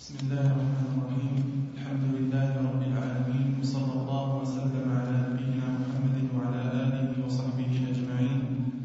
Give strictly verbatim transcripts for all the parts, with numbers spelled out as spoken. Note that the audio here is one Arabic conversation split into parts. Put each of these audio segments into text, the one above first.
بسم الله الرحمن الرحيم. الحمد لله رب العالمين، وصلى الله وسلم على نبينا محمد وعلى آله وصحبه أجمعين.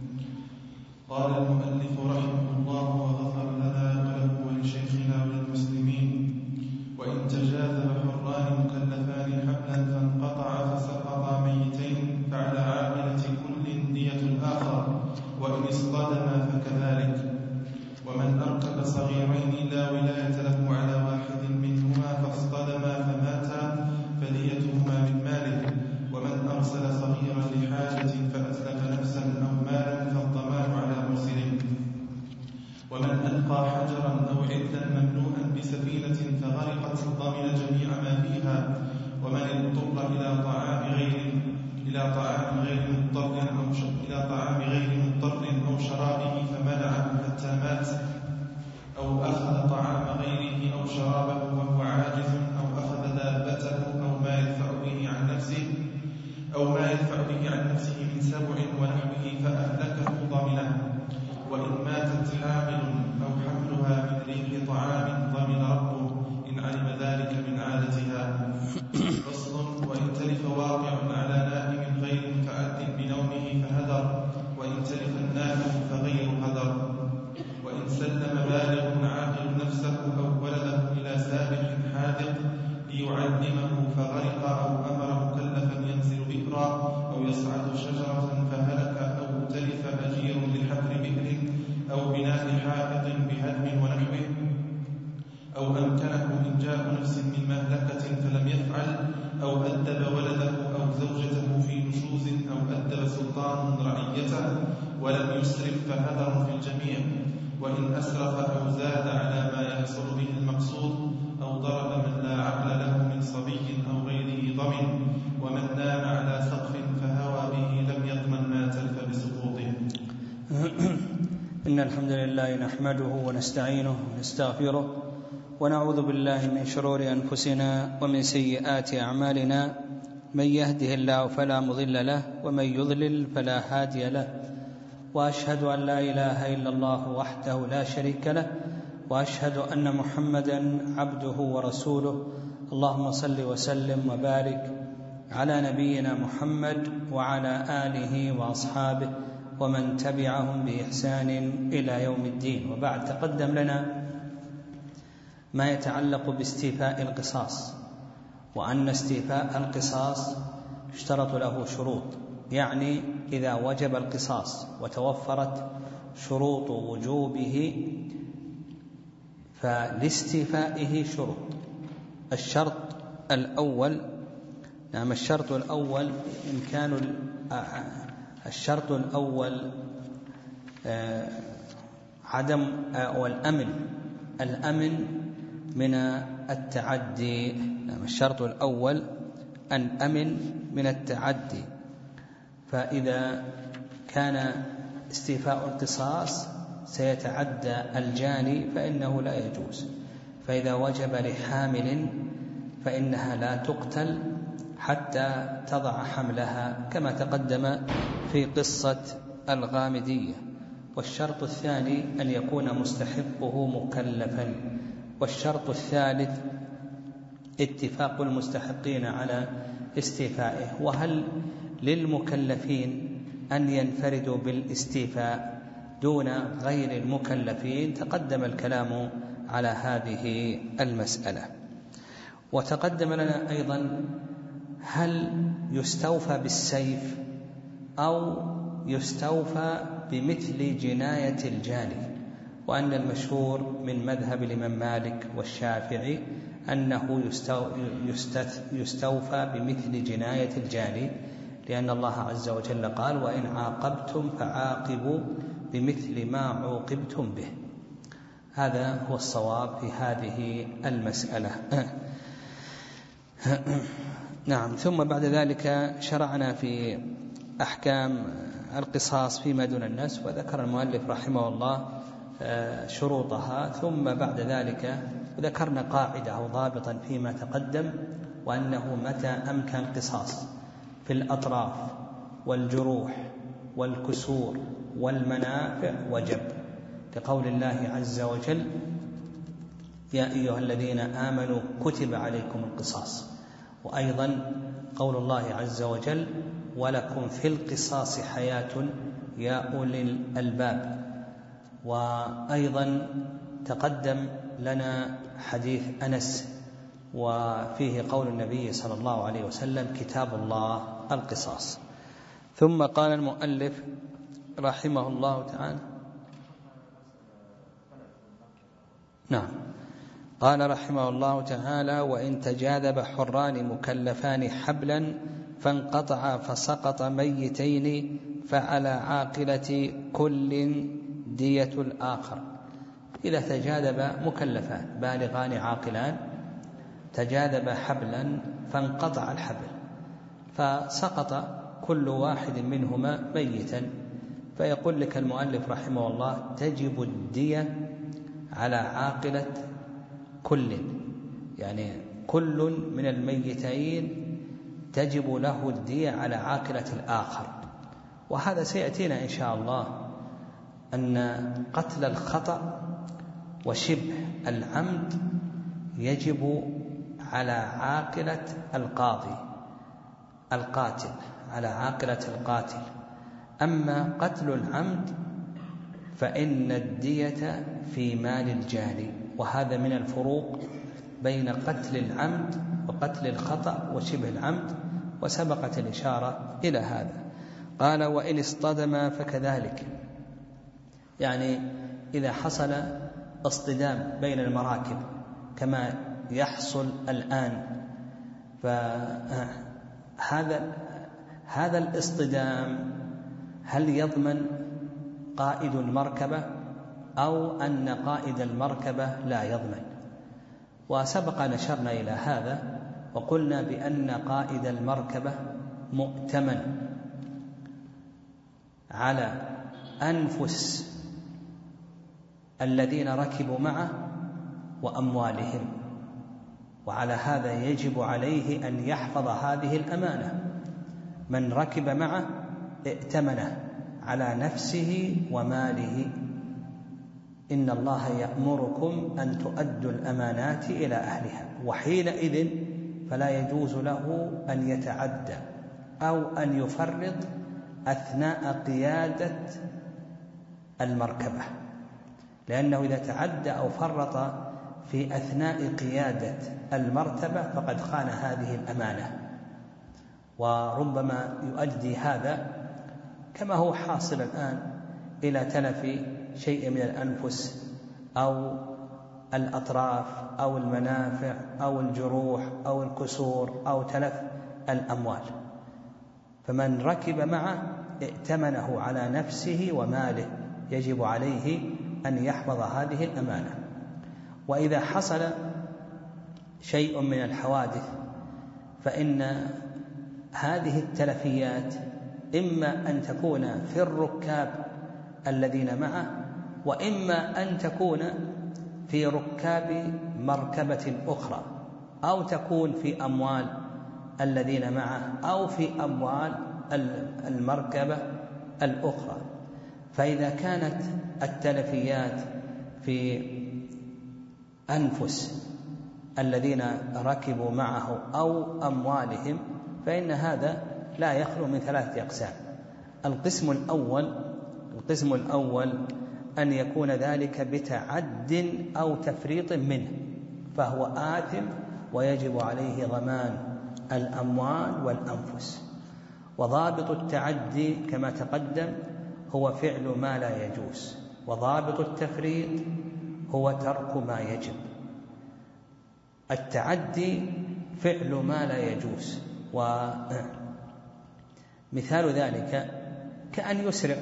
قال المؤلف رحمه الله وغفر لنا وله ولشيخنا وللمسلمين: وإن تجاذب حران مكلفان حبلا فانقطع فسقطا ميتين فعلى عاقلة كل دية الآخر، وإن اصطدما فكذلك. ومن أركب صغيرين لا ولاية له على واحد منهما فاصطدما فماتا فديتهما من ماله. ومن أرسل صغيرا لحاجة فأتلف نفسا أو مالا فالضمان على مرسله. ومن ألقى حجرا أو عدا مملوءا بسفينة فغرقت ضمن جميع ما فيها. ومن اضطر إلى طعام غير إلى طعام غير مضطر أو إلى طعام غير مضطر أو شرابه فمنعه حتى مات، أو أخذ طعام غيره أو شرابه وهو عاجز، أو أخذ دابته أو ما يدفع به عن نفسه أو ما يدفع به عن نفسه من سبع ونحوه فأهلكه ضمنه. وإن ماتت حامل أو حملها من ريح طعام ضمن ربه إن علم ذلك من عادتها. فصل: وإن تلف واقع على نائم غير متعد بنومه فهدر، وإن تلف النائم فغير هدر. وإن سلم بالغ عاقل نفسه أو ولده إلى سابح حاذق ليعلمه فغرق، أو أمر مكلفا ينزل بئرا أو يصعد شجرة فهلك، أو تلف أجير لحفر بئر أو بناء حائط بهدم ونحوه، أو أمكنه إنجاء نفس من مهلكة فلم يفعل، أو أدب ولده أو زوجته في نشوز، أو أدب سلطان رعيته ولم يسرف فهدر في الجميع. وإن أسرف أو زاد على ما يحصل به المقصود، أو ضرب من لا عقل له من صبي أو غيره ضمن. ومن نام على سقف فهوى به لم يضمن ما تلف بسقوطه. إن الحمد لله نحمده ونستعينه ونستغفره ونعوذ بالله من شرور أنفسنا ومن سيئات أعمالنا. من يهده الله فلا مضل له، ومن يضلل فلا هادي له. وأشهد أن لا إله إلا الله وحده لا شريك له، وأشهد أن محمدا عبده ورسوله. اللهم صل وسلم وبارك على نبينا محمد وعلى آله وأصحابه ومن تبعهم بإحسان إلى يوم الدين. وبعد، تقدم لنا ما يتعلق باستيفاء القصاص، وأن استيفاء القصاص اشترط له شروط، يعني إذا وجب القصاص وتوفرت شروط وجوبه فلاستيفائه شروط. الشرط الأول نعم الشرط الأول إمكان الشرط الأول عدم أو الأمن الأمن من التعدي. نعم الشرط الأول أن أمن من التعدي. فإذا كان استيفاء القصاص سيتعدى الجاني فإنه لا يجوز. فإذا وجب لحامل فإنها لا تقتل حتى تضع حملها، كما تقدم في قصة الغامدية. والشرط الثاني أن يكون مستحقه مكلفا. والشرط الثالث اتفاق المستحقين على استيفائه. وهل للمكلفين أن ينفردوا بالاستيفاء دون غير المكلفين؟ تقدم الكلام على هذه المسألة. وتقدم لنا أيضا هل يستوفى بالسيف أو يستوفى بمثل جناية الجاني؟ وأن المشهور من مذهب الإمام مالك والشافعي أنه يستوفى بمثل جناية الجاني، لأن الله عز وجل قال: وإن عاقبتم فعاقبوا بمثل ما عوقبتم به. هذا هو الصواب في هذه المسألة. نعم. ثم بعد ذلك شرعنا في أحكام القصاص فيما دون النفس، وذكر المؤلف رحمه الله شروطها. ثم بعد ذلك ذكرنا قاعدة أو ضابطا فيما تقدم، وأنه متى أمكن القصاص في الأطراف والجروح والكسور والمنافع وجب، لقول الله عز وجل: يا أيها الذين آمنوا كتب عليكم القصاص. وأيضا قول الله عز وجل ولكم في القصاص حياة يا أولي الألباب. وأيضا تقدم لنا حديث أنس وفيه قول النبي صلى الله عليه وسلم كتاب الله القصاص. ثم قال المؤلف رحمه الله تعالى نعم قال رحمه الله تعالى وإن تجاذب حران مكلفان حبلا فانقطع فسقط ميتين فعلى عاقلة كل دية الآخر. إذا تجاذب مكلفان بالغان عاقلان تجاذب حبلا فانقطع الحبل فسقط كل واحد منهما ميتا، فيقول لك المؤلف رحمه الله تجب الدية على عاقلة كل، يعني كل من الميتين تجب له الدية على عاقلة الآخر. وهذا سيأتينا إن شاء الله أن قتل الخطأ وشبه العمد يجب على عاقلة القاضي القاتل على عاقلة القاتل. أما قتل العمد فإن الدية في مال الجاني، وهذا من الفروق بين قتل العمد وقتل الخطأ وشبه العمد، وسبقت الإشارة إلى هذا. قال وإن اصطدم فكذلك، يعني إذا حصل اصطدام بين المراكب كما يحصل الآن، فهذا هذا الاصطدام هل يضمن قائد المركبة أو أن قائد المركبة لا يضمن؟ وسبق نشرنا إلى هذا وقلنا بأن قائد المركبة مؤتمن على أنفس الذين ركبوا معه وأموالهم، وعلى هذا يجب عليه أن يحفظ هذه الأمانة. من ركب معه ائتمنه على نفسه وماله. إن الله يأمركم أن تؤدوا الأمانات إلى أهلها، وحينئذ فلا يجوز له أن يتعدى أو أن يفرط أثناء قيادة المركبة، لأنه إذا تعدى أو فرط في أثناء قيادة المركبة فقد خان هذه الأمانة، وربما يؤدي هذا كما هو حاصل الآن إلى تلف شيء من الأنفس أو الأطراف أو المنافع أو الجروح أو الكسور أو تلف الأموال. فمن ركب معه ائتمنه على نفسه وماله، يجب عليه أن يحفظ هذه الأمانة. وإذا حصل شيء من الحوادث فإن هذه التلفيات إما أن تكون في الركاب الذين معه، وإما أن تكون في ركاب مركبة أخرى، أو تكون في أموال الذين معه، أو في أموال المركبة الأخرى. فإذا كانت التلفيات في أنفس الذين ركبوا معه أو أموالهم فإن هذا لا يخلو من ثلاثة أقسام. القسم الأول القسم الأول أن يكون ذلك بتعد أو تفريط منه، فهو آثم ويجب عليه ضمان الأموال والأنفس. وضابط التعدي كما تقدم هو فعل ما لا يجوز، وضابط التفريط هو ترك ما يجب. التعدي فعل ما لا يجوز، ومثال ذلك كأن يسرع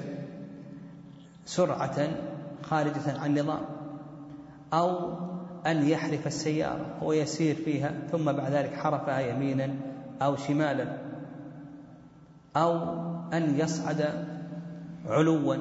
سرعة خارجة عن النظام، أو أن يحرف السيارة هو يسير فيها ثم بعد ذلك حرفها يمينا أو شمالا، أو أن يصعد علوا،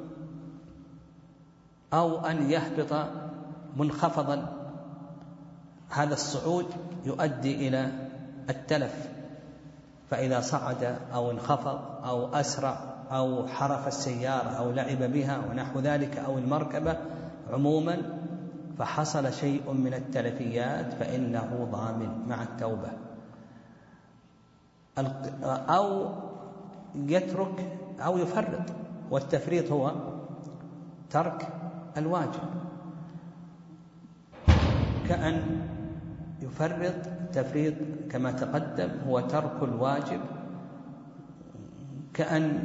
أو أن يهبط منخفضا. هذا الصعود يؤدي إلى التلف، فإذا صعد أو انخفض أو أسرع أو حرف السيارة أو لعب بها ونحو ذلك أو المركبة عموما، فحصل شيء من التلفيات فإنه ضامن مع التوبة. أو يترك أو يفرط، والتفريط هو ترك الواجب، كأن يفرط. تفريط كما تقدم هو ترك الواجب، كأن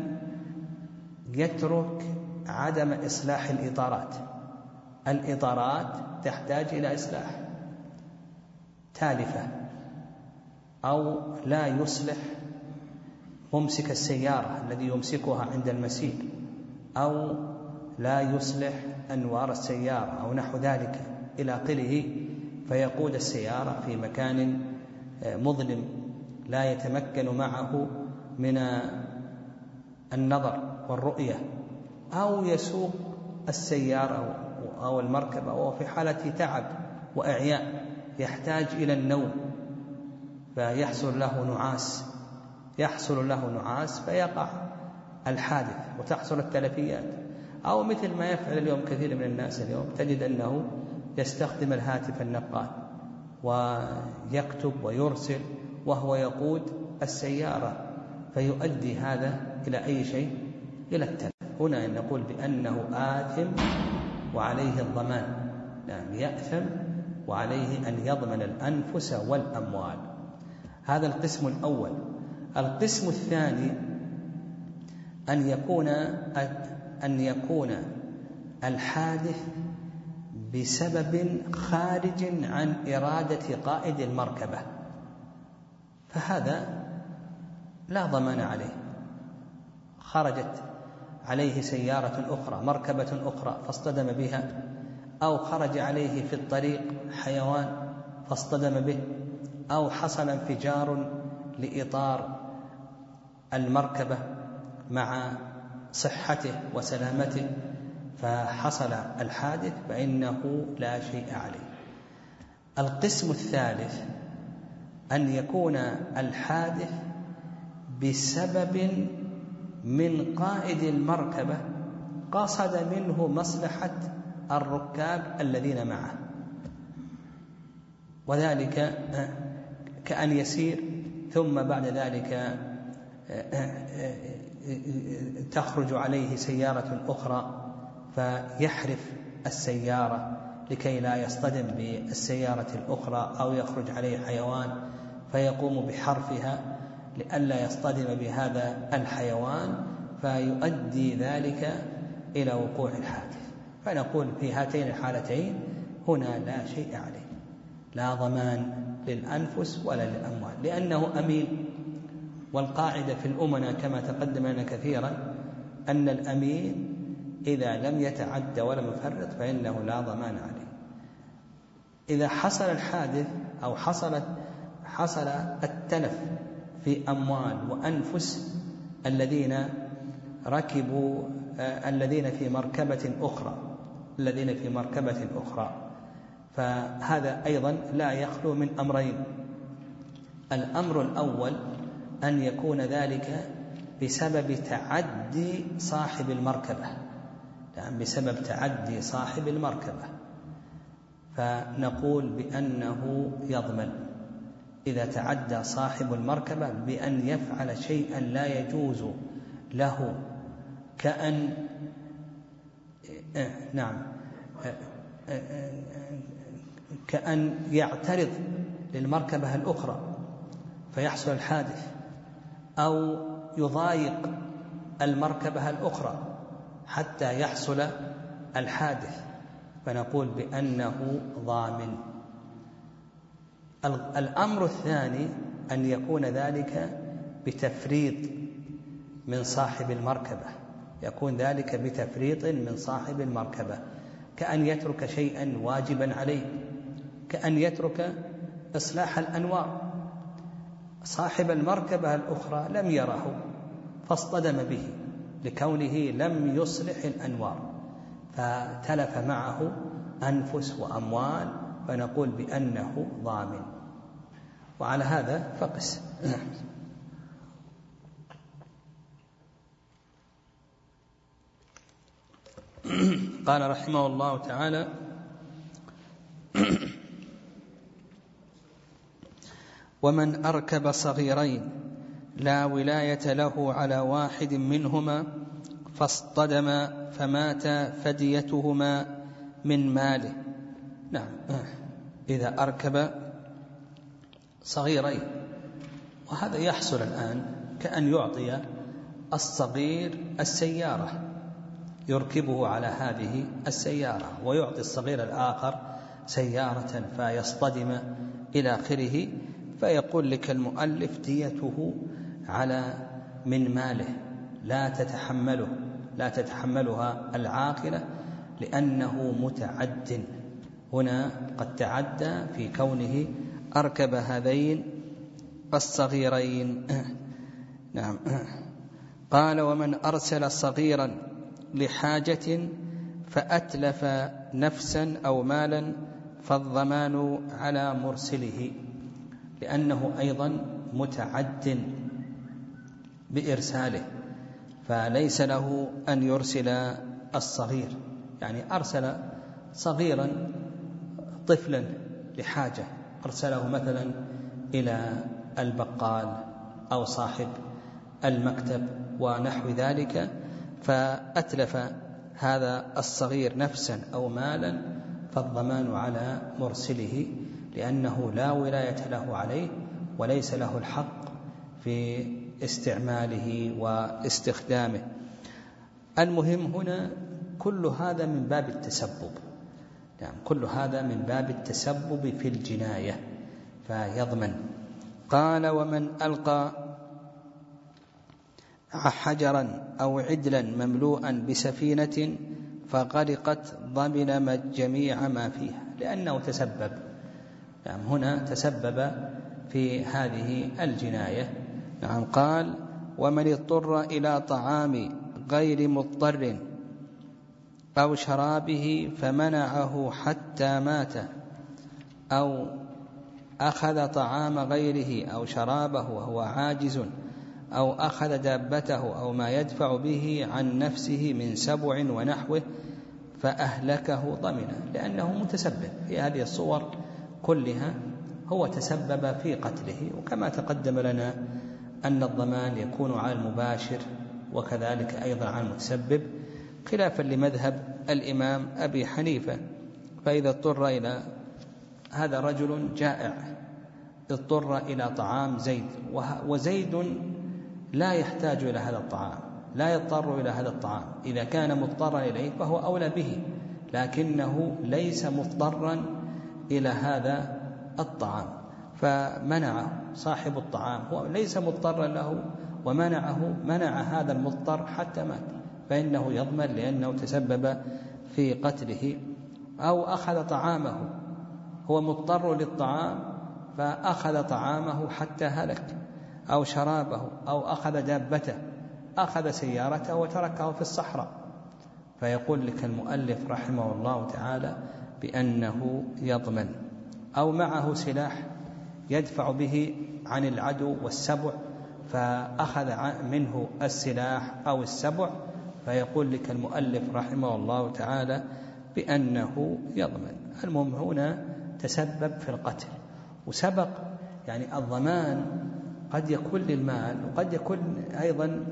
يترك عدم إصلاح الإطارات. الإطارات تحتاج إلى إصلاح، تالفة، أو لا يصلح ممسك السيارة الذي يمسكها عند المسير، أو لا يصلح أنوار السيارة أو نحو ذلك إلى آخره، فيقود السيارة في مكان مظلم لا يتمكن معه من النظر والرؤية، أو يسوق السيارة أو المركبة وهو في حالة تعب وإعياء يحتاج إلى النوم، فيحصل له نعاس يحصل له نعاس فيقع الحادث وتحصل التلفيات. أو مثل ما يفعل اليوم كثير من الناس، اليوم تجد أنه يستخدم الهاتف النقال ويكتب ويرسل وهو يقود السيارة، فيؤدي هذا إلى أي شيء؟ إلى التلف. هنا نقول بأنه آثم وعليه الضمان، يعني يأثم وعليه أن يضمن الأنفس والأموال. هذا القسم الأول. القسم الثاني أن يكون أن يكون الحادث بسبب خارج عن إرادة قائد المركبة، فهذا لا ضمان عليه. خرجت عليه سيارة أخرى، مركبة أخرى، فاصطدم بها، أو خرج عليه في الطريق حيوان فاصطدم به، أو حصل انفجار لإطار المركبة مع صحته وسلامته فحصل الحادث، فإنه لا شيء عليه. القسم الثالث أن يكون الحادث بسبب من قائد المركبة قصد منه مصلحة الركاب الذين معه، وذلك كأن يسير ثم بعد ذلك تخرج عليه سيارة أخرى فيحرف السيارة لكي لا يصطدم بالسيارة الأخرى، أو يخرج عليه حيوان فيقوم بحرفها لئلا يصطدم بهذا الحيوان، فيؤدي ذلك إلى وقوع الحادث. فنقول في هاتين الحالتين هنا لا شيء عليه، لا ضمان للأنفس ولا للأموال، لأنه أمين. والقاعدة في الأمناء كما تقدم لنا كثيرا أن الأمين إذا لم يتعد ولم يفرط فإنه لا ضمان عليه. إذا حصل الحادث أو حصلت حصل التلف في أموال وأنفس الذين ركبوا الذين في مركبة أخرى الذين في مركبة أخرى فهذا أيضا لا يخلو من أمرين. الأمر الأول أن يكون ذلك بسبب تعدي صاحب المركبة، يعني بسبب تعدي صاحب المركبة، فنقول بأنه يضمن إذا تعدى صاحب المركبة بأن يفعل شيئا لا يجوز له، كأن نعم كأن يعترض للمركبة الأخرى فيحصل الحادث، أو يضايق المركبة الأخرى حتى يحصل الحادث، فنقول بأنه ضامن. الأمر الثاني أن يكون ذلك بتفريط من صاحب المركبة، يكون ذلك بتفريط من صاحب المركبة، كأن يترك شيئا واجبا عليه، كأن يترك إصلاح الأنوار. صاحب المركبة الأخرى لم يره فاصطدم به لكونه لم يصلح الأنوار، فتلف معه أنفس وأموال، فنقول بأنه ضامن. وعلى هذا فقس. قال رحمه الله تعالى: ومن أركب صغيرين لا ولاية له على واحد منهما فاصطدم فمات فديتهما من ماله. نعم، إذا أركب صغيرين، وهذا يحصل الآن، كأن يعطي الصغير السيارة يركبه على هذه السيارة، ويعطي الصغير الآخر سيارة فيصطدم إلى آخره، فيقول لك المؤلف ديته على من ماله لا تتحمله لا تتحملها العاقلة، لأنه متعد. هنا قد تعدى في كونه أركب هذين الصغيرين. نعم. قال: ومن أرسل صغيرا لحاجة فأتلف نفسا أو مالا فالضمان على مرسله، لأنه أيضا متعد بإرساله، فليس له أن يرسل الصغير، يعني أرسل صغيرا طفلا لحاجة، أرسله مثلا إلى البقال أو صاحب المكتب ونحو ذلك، فأتلف هذا الصغير نفسا أو مالا فالضمان على مرسله، لأنه لا ولاية له عليه وليس له الحق في استعماله واستخدامه. المهم هنا كل هذا من باب التسبب، يعني كل هذا من باب التسبب في الجناية فيضمن. قال: ومن ألقى حجرا أو عدلا مملوءا بسفينة فغرقت ضمن جميع ما فيها، لأنه تسبب، يعني هنا تسبب في هذه الجناية. نعم. قال: ومن اضطر إلى طعام غير مضطر أو شرابه فمنعه حتى مات، أو أخذ طعام غيره أو شرابه وهو عاجز، أو أخذ دابته أو ما يدفع به عن نفسه من سبع ونحوه فأهلكه ضمنه، لأنه متسبب في هذه الصور كلها، هو تسبب في قتله. وكما تقدم لنا أن الضمان يكون على المباشر وكذلك أيضا على المتسبب، خلافا لمذهب الإمام أبي حنيفة. فإذا اضطر إلى هذا رجل جائع اضطر إلى طعام زيد، وزيد لا يحتاج إلى هذا الطعام، لا يضطر إلى هذا الطعام، إذا كان مضطرا إليه فهو أولى به، لكنه ليس مضطرا إلى هذا الطعام، فمنعه صاحب الطعام، هو ليس مضطرا له ومنعه، منع هذا المضطر حتى مات، فإنه يضمن لأنه تسبب في قتله. أو أخذ طعامه، هو مضطر للطعام فأخذ طعامه حتى هلك، أو شرابه، أو أخذ دابته، أخذ سيارته وتركه في الصحراء، فيقول لك المؤلف رحمه الله تعالى بأنه يضمن. أو معه سلاح يدفع به عن العدو والسبع فأخذ منه السلاح أو السبع، فيقول لك المؤلف رحمه الله تعالى بأنه يضمن. المهم هنا تسبب في القتل. وسبق يعني الضمان قد يكون للمال، وقد يكون أيضا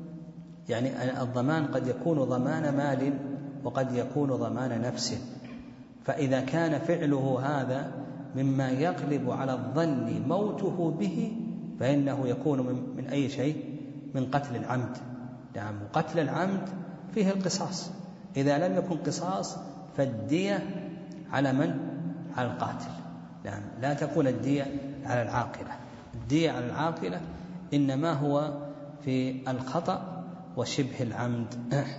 يعني الضمان قد يكون ضمان مال وقد يكون ضمان نفس، فإذا كان فعله هذا مما يغلب على الظن موته به فإنه يكون من أي شيء؟ من قتل العمد. نعم. قتل العمد فيه القصاص، إذا لم يكن قصاص فالدية على من؟ على القاتل. نعم. لا تكون الدية على العاقلة، الدية على العاقلة إنما هو في الخطأ وشبه العمد.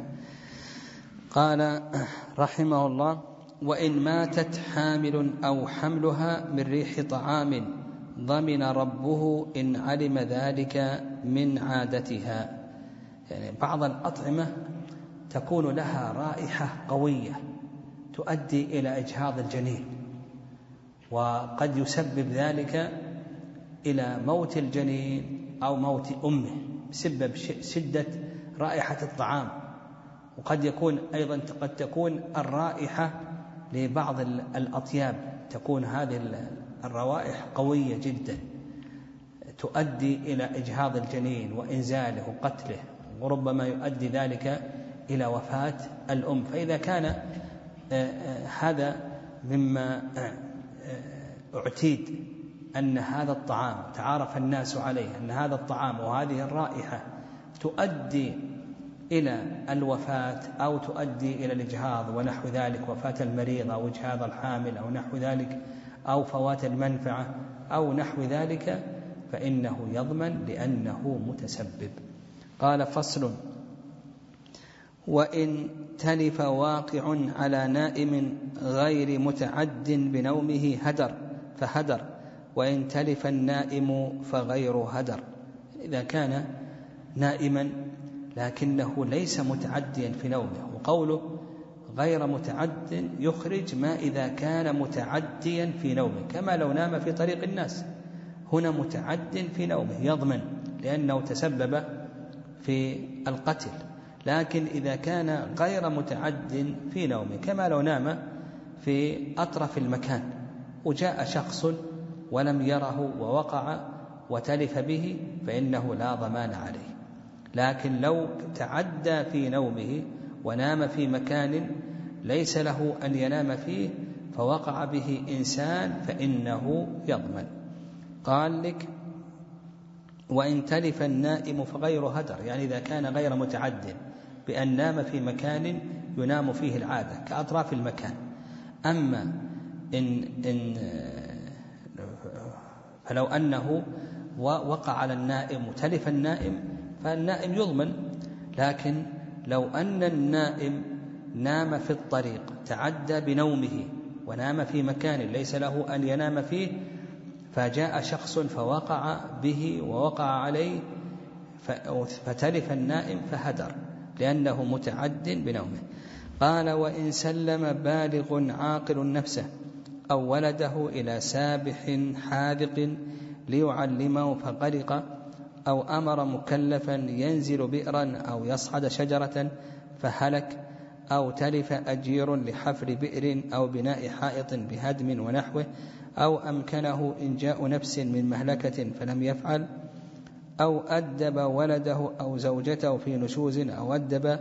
قال رحمه الله: وإن ماتت حامل أو حملها من ريح طعام ضمن ربه إن علم ذلك من عادتها. يعني بعض الأطعمة تكون لها رائحة قوية تؤدي إلى إجهاض الجنين، وقد يسبب ذلك إلى موت الجنين أو موت أمه بسبب شدة رائحة الطعام. وقد يكون أيضا قد تكون الرائحة لبعض الأطياب، تكون هذه الروائح قوية جدا، تؤدي إلى إجهاض الجنين وإنزاله وقتله، وربما يؤدي ذلك إلى وفاة الأم. فإذا كان هذا مما اعتيد أن هذا الطعام تعارف الناس عليه أن هذا الطعام وهذه الرائحة تؤدي إلى الوفاة أو تؤدي إلى الإجهاض ونحو ذلك، وفاة المريض أو إجهاض الحامل أو نحو ذلك، أو فوات المنفعة أو نحو ذلك، فإنه يضمن لأنه متسبب. قال: فصل: وإن تلف واقع على نائم غير متعد بنومه هدر فهدر، وإن تلف النائم فغير هدر. إذا كان نائما لكنه ليس متعديا في نومه، وقوله غير متعد يخرج ما إذا كان متعديا في نومه، كما لو نام في طريق الناس، هنا متعد في نومه يضمن لأنه تسبب في القتل. لكن إذا كان غير متعد في نومه كما لو نام في أطرف المكان وجاء شخص ولم يره ووقع وتلف به فإنه لا ضمان عليه. لكن لو تعدى في نومه ونام في مكان ليس له أن ينام فيه فوقع به إنسان فإنه يضمن. قال لك: وإن تلف النائم فغير هدر، يعني إذا كان غير متعد بأن نام في مكان ينام فيه العادة كأطراف المكان. أما إن, إن فلو أنه وقع على النائم وتلف النائم فالنائم يضمن. لكن لو أن النائم نام في الطريق تعدى بنومه ونام في مكان ليس له أن ينام فيه فجاء شخص فوقع به ووقع عليه فتلف النائم فهدر لأنه متعد بنومه. قال: وإن سلم بالغ عاقل نفسه أو ولده إلى سابح حاذق ليعلمه فغرق، أو أمر مكلفا ينزل بئرا أو يصعد شجرة فهلك، أو تلف أجير لحفر بئر أو بناء حائط بهدم ونحوه، أو أمكنه إنجاء نفس من مهلكة فلم يفعل، أو أدب ولده أو زوجته في نشوز، أو أدب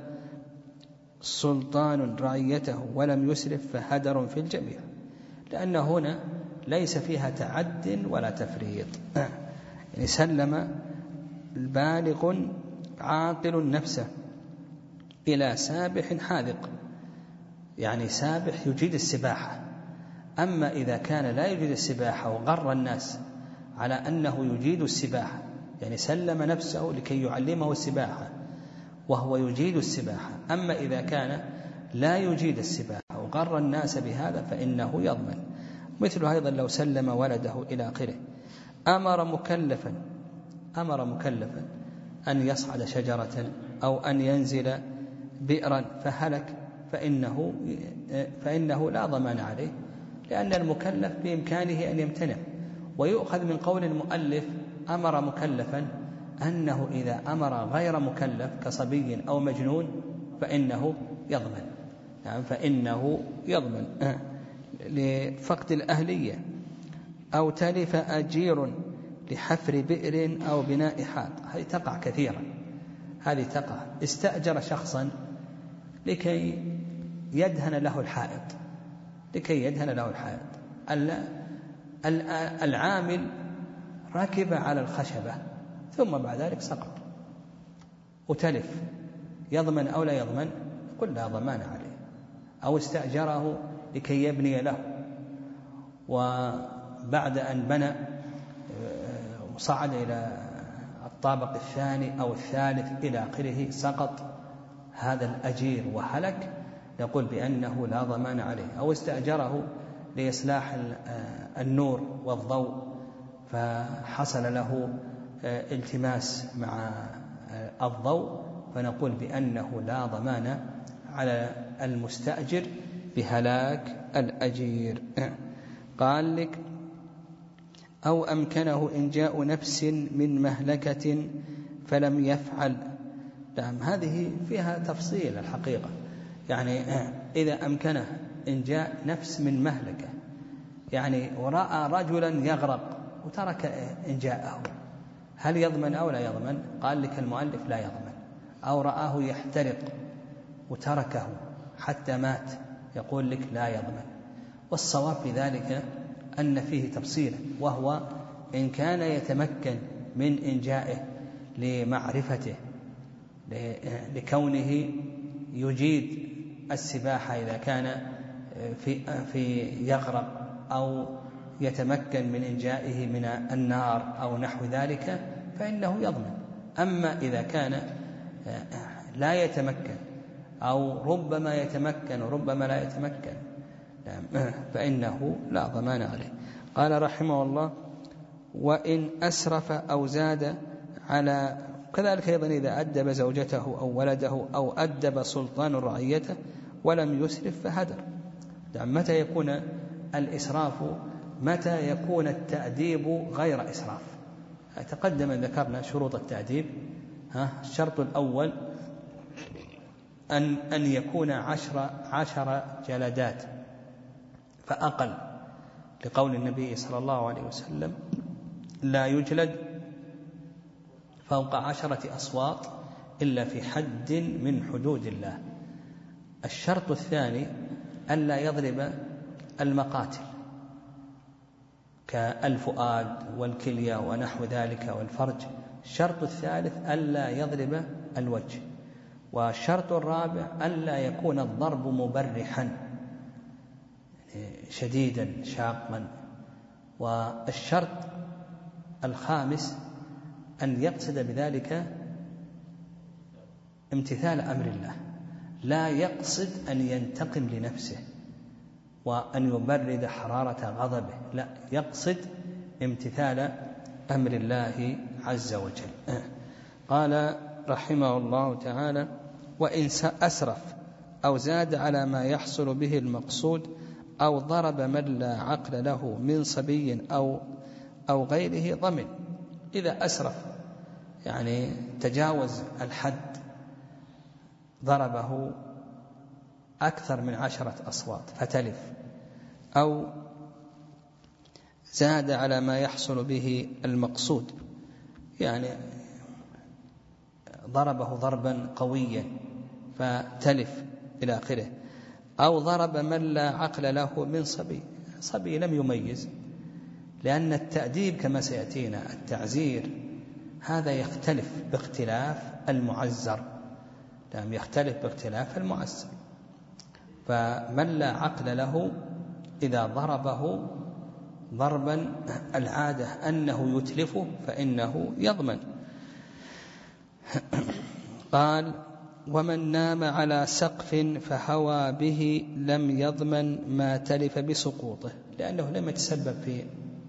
سلطان رعيته ولم يسرف فهدر في الجميع، لأن هنا ليس فيها تعد ولا تفريط. يعني سلم البالغ عاقل نفسه إلى سابح حاذق، يعني سابح يجيد السباحة. أما إذا كان لا يجيد السباحة وغر الناس على أنه يجيد السباحة، يعني سلم نفسه لكي يعلمه السباحة وهو يجيد السباحة، أما إذا كان لا يجيد السباحة وغر الناس بهذا فإنه يضمن. مثل أيضا لو سلم ولده إلى آخره. أمر مكلفا أمر مكلفا أن يصعد شجرة أو أن ينزل بئرا فهلك فإنه, فإنه لا ضمان عليه، لأن المكلف بإمكانه أن يمتنع. ويؤخذ من قول المؤلف أمر مكلفا أنه إذا أمر غير مكلف كصبي أو مجنون فإنه يضمن، يعني فإنه يضمن لفقد الأهلية. أو تلف أجير لحفر بئر أو بناء حائط، هذه تقع كثيرا، هذه تقع. استأجر شخصا لكي يدهن له الحائط لكي يدهن له الحائط العامل ركب على الخشبة ثم بعد ذلك سقط وتلف، يضمن أو لا يضمن؟ قل لا ضمان عليه. أو استأجره لكي يبني له، وبعد أن بنى وصعد إلى الطابق الثاني أو الثالث إلى آخره سقط هذا الأجير وهلك، نقول بأنه لا ضمان عليه. أو استأجره لإصلاح النور والضوء فحصل له التماس مع الضوء، فنقول بأنه لا ضمان على المستأجر بهلاك الأجير. قال لك: أو أمكنه إنجاء نفس من مهلكة فلم يفعل. نعم، هذه فيها تفصيل الحقيقة. يعني إذا أمكنه إنجاء نفس من مهلكة، يعني ورأى رجلا يغرق وترك إنجاءه، هل يضمن أو لا يضمن؟ قال لك المؤلف لا يضمن. أو رآه يحترق وتركه حتى مات، يقول لك لا يضمن. والصواب في ذلك أن فيه تفصيلا، وهو إن كان يتمكن من إنجائه لمعرفته، لكونه يجيد السباحة إذا كان في في يغرق، أو يتمكن من إنجائه من النار أو نحو ذلك، فإنه يضمن. أما إذا كان لا يتمكن أو ربما يتمكن وربما لا يتمكن فإنه لا ضمان عليه. قال رحمه الله: وإن أسرف أو زاد على، كذلك أيضا إذا أدب زوجته أو ولده أو أدب سلطان رعيته ولم يسرف فهدر. متى يكون الإسراف؟ متى يكون التأديب غير إسراف؟ تقدم ذكرنا شروط التأديب. ها الشرط الأول أن أن يكون عشر عشر جلدات فأقل، لقول النبي صلى الله عليه وسلم: لا يجلد فوق عشرة أصوات إلا في حد من حدود الله. الشرط الثاني ألا يضرب المقاتل كالفؤاد والكلية ونحو ذلك والفرج. الشرط الثالث ألا يضرب الوجه. والشرط الرابع ألا يكون الضرب مبرحا شديدا شاقا. والشرط الخامس أن يقصد بذلك امتثال أمر الله، لا يقصد أن ينتقم لنفسه وأن يبرد حرارة غضبه، لا، يقصد امتثال أمر الله عز وجل. قال رحمه الله تعالى: وإن أسرف أو زاد على ما يحصل به المقصود أو ضرب من لا عقل له من صبي أو أو غيره ضمن. إذا أسرف يعني تجاوز الحد، ضربه أكثر من عشرة أصوات فتلف، أو زاد على ما يحصل به المقصود، يعني ضربه ضربا قويا فتلف إلى آخره، أو ضرب من لا عقل له من صبي، صبي لم يميز، لأن التأديب كما سيأتينا التعزير هذا يختلف باختلاف المعزر، لم يختلف باختلاف المعزر. فمن لا عقل له إذا ضربه ضربا العادة أنه يتلفه فإنه يضمن. قال: ومن نام على سقف فهوى به لم يضمن ما تلف بسقوطه، لأنه لم يتسبب في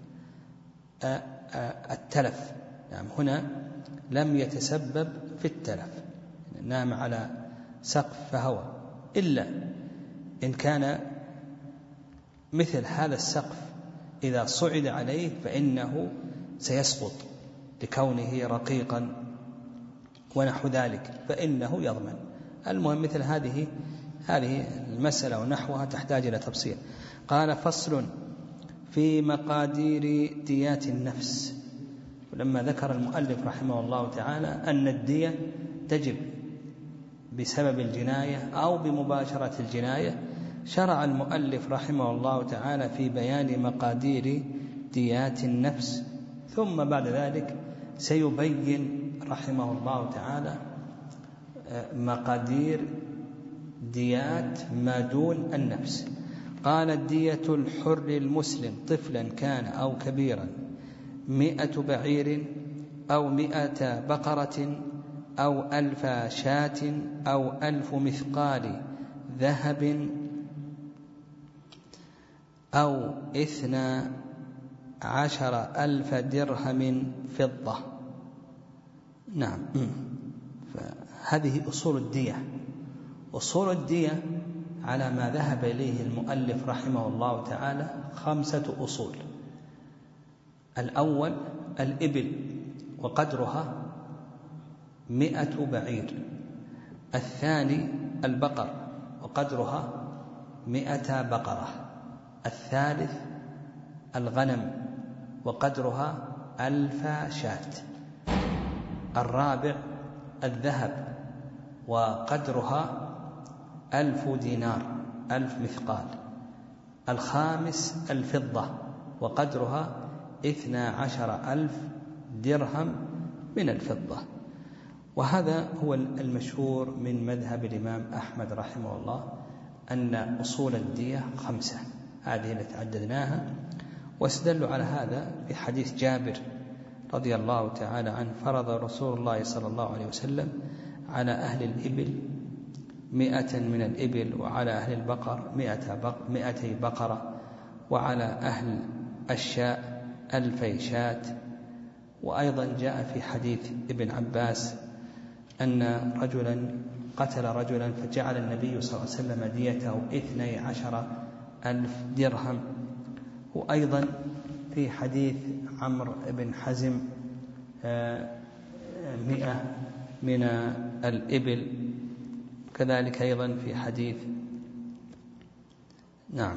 التلف. نعم، هنا لم يتسبب في التلف، نام على سقف فهوى، إلا إن كان مثل هذا السقف إذا صعد عليه فإنه سيسقط لكونه رقيقا ونحو ذلك، فإنه يضمن. المهم مثل هذه هذه المسألة ونحوها تحتاج إلى تفصيل. قال: فصل في مقادير ديات النفس. ولما ذكر المؤلف رحمه الله تعالى أن الدية تجب بسبب الجناية أو بمباشرة الجناية، شرع المؤلف رحمه الله تعالى في بيان مقادير ديات النفس، ثم بعد ذلك سيبين رحمه الله تعالى مقادير ديات ما دون النفس. قال: الدية الحر المسلم طفلا كان أو كبيرا مئة بعير أو مئة بقرة أو ألف شاة أو ألف مثقال ذهب أو إثنى عشر ألف درهم فضة. نعم، فهذه أصول الدية. أصول الدية على ما ذهب إليه المؤلف رحمه الله تعالى خمسة أصول. الأول الإبل وقدرها مئة بعير. الثاني البقر وقدرها مئة بقرة. الثالث الغنم وقدرها ألف شاة. الرابع الذهب وقدرها ألف دينار ألف مثقال. الخامس الفضة وقدرها اثنا عشر ألف درهم من الفضة. وهذا هو المشهور من مذهب الإمام أحمد رحمه الله، أن أصول الدية خمسة، هذه التي عددناها. واستدلوا على هذا في حديث جابر رضي الله تعالى عنه: فرض رسول الله صلى الله عليه وسلم على أهل الإبل مئة من الإبل، وعلى أهل البقر مئة بق مئتي بقرة، وعلى أهل الشاء ألفي شاة. وأيضا جاء في حديث ابن عباس أن رجلا قتل رجلا فجعل النبي صلى الله عليه وسلم ديته اثني عشر ألف درهم. وأيضا في حديث عمرو بن حزم مئة من الإبل. كذلك أيضا في حديث نعم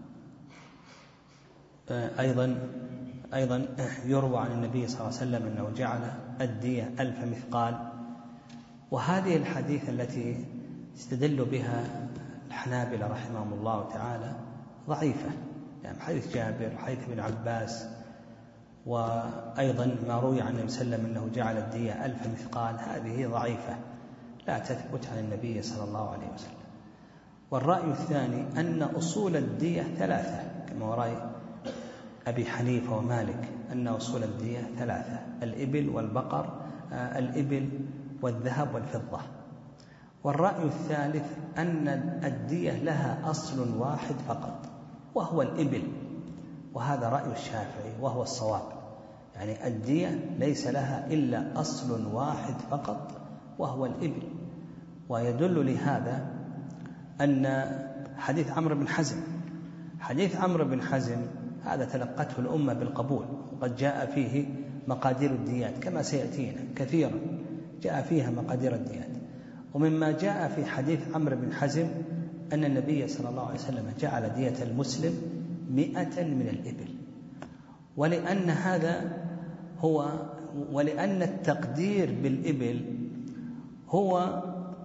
أيضا أيضا يروى عن النبي صلى الله عليه وسلم أنه جعل الدية ألف مثقال. وهذه الحديث التي استدلوا بها الحنابلة رحمهم الله تعالى ضعيفة، يعني حديث جابر وحديث ابن عباس، وأيضا ما روي عن النبي صلى الله عليه وسلم أنه جعل الدية ألف مثقال، هذه ضعيفة لا تثبت عن النبي صلى الله عليه وسلم. والرأي الثاني أن أصول الدية ثلاثة، كما هو رأي أبي حنيفة ومالك، أن أصول الدية ثلاثة: الإبل والبقر، آه الإبل والذهب والفضة. والرأي الثالث أن الدية لها أصل واحد فقط وهو الإبل، وهذا رأي الشافعي وهو الصواب، يعني الدية ليس لها إلا أصل واحد فقط وهو الإبل. ويدل لهذا أن حديث عمرو بن حزم حديث عمرو بن حزم هذا تلقته الأمة بالقبول، وقد جاء فيه مقادير الديات كما سيأتينا كثيرا، جاء فيها مقادير الديات. ومما جاء في حديث عمرو بن حزم أن النبي صلى الله عليه وسلم جعل دية المسلم مئة من الإبل، ولأن هذا هو ولأن التقدير بالإبل هو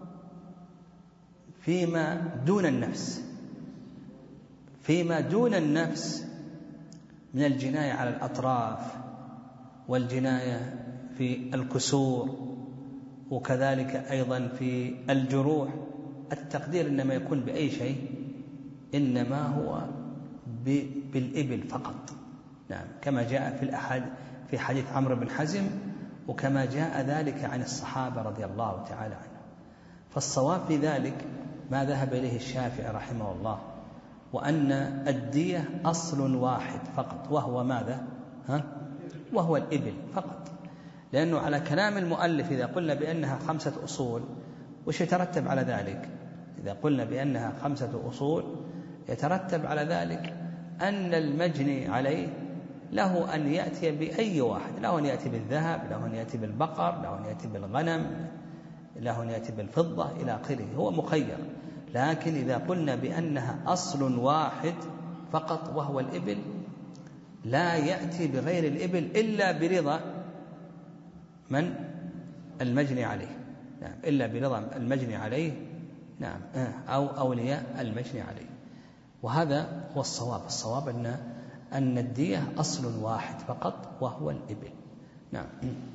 فيما دون النفس فيما دون النفس من الجناية على الأطراف والجناية في الكسور، وكذلك أيضا في الجروح. التقدير إنما يكون بأي شيء، إنما هو بالإبل فقط. نعم، كما جاء في الأحد في حديث عمرو بن حزم، وكما جاء ذلك عن الصحابة رضي الله تعالى عنهم. فالصواب في ذلك ما ذهب إليه الشافعي رحمه الله، وأن الدية أصل واحد فقط وهو ماذا؟ ها؟ وهو الإبل فقط. لأنه على كلام المؤلف إذا قلنا بأنها خمسة أصول وش يترتب على ذلك؟ إذا قلنا بأنها خمسة أصول يترتب على ذلك أن المجني عليه له أن يأتي بأي واحد، له أن يأتي بالذهب، له أن يأتي بالبقر، له أن يأتي بالغنم، له أن يأتي بالفضة إلى آخره، هو مخير. لكن إذا قلنا بأنها أصل واحد فقط وهو الإبل، لا يأتي بغير الإبل إلا برضا من؟ المجني عليه. نعم، إلا برضا المجني عليه، نعم، أو أولياء المجني عليه. وهذا هو الصواب. الصواب أن أن الدية أصل واحد فقط وهو الإبل. نعم.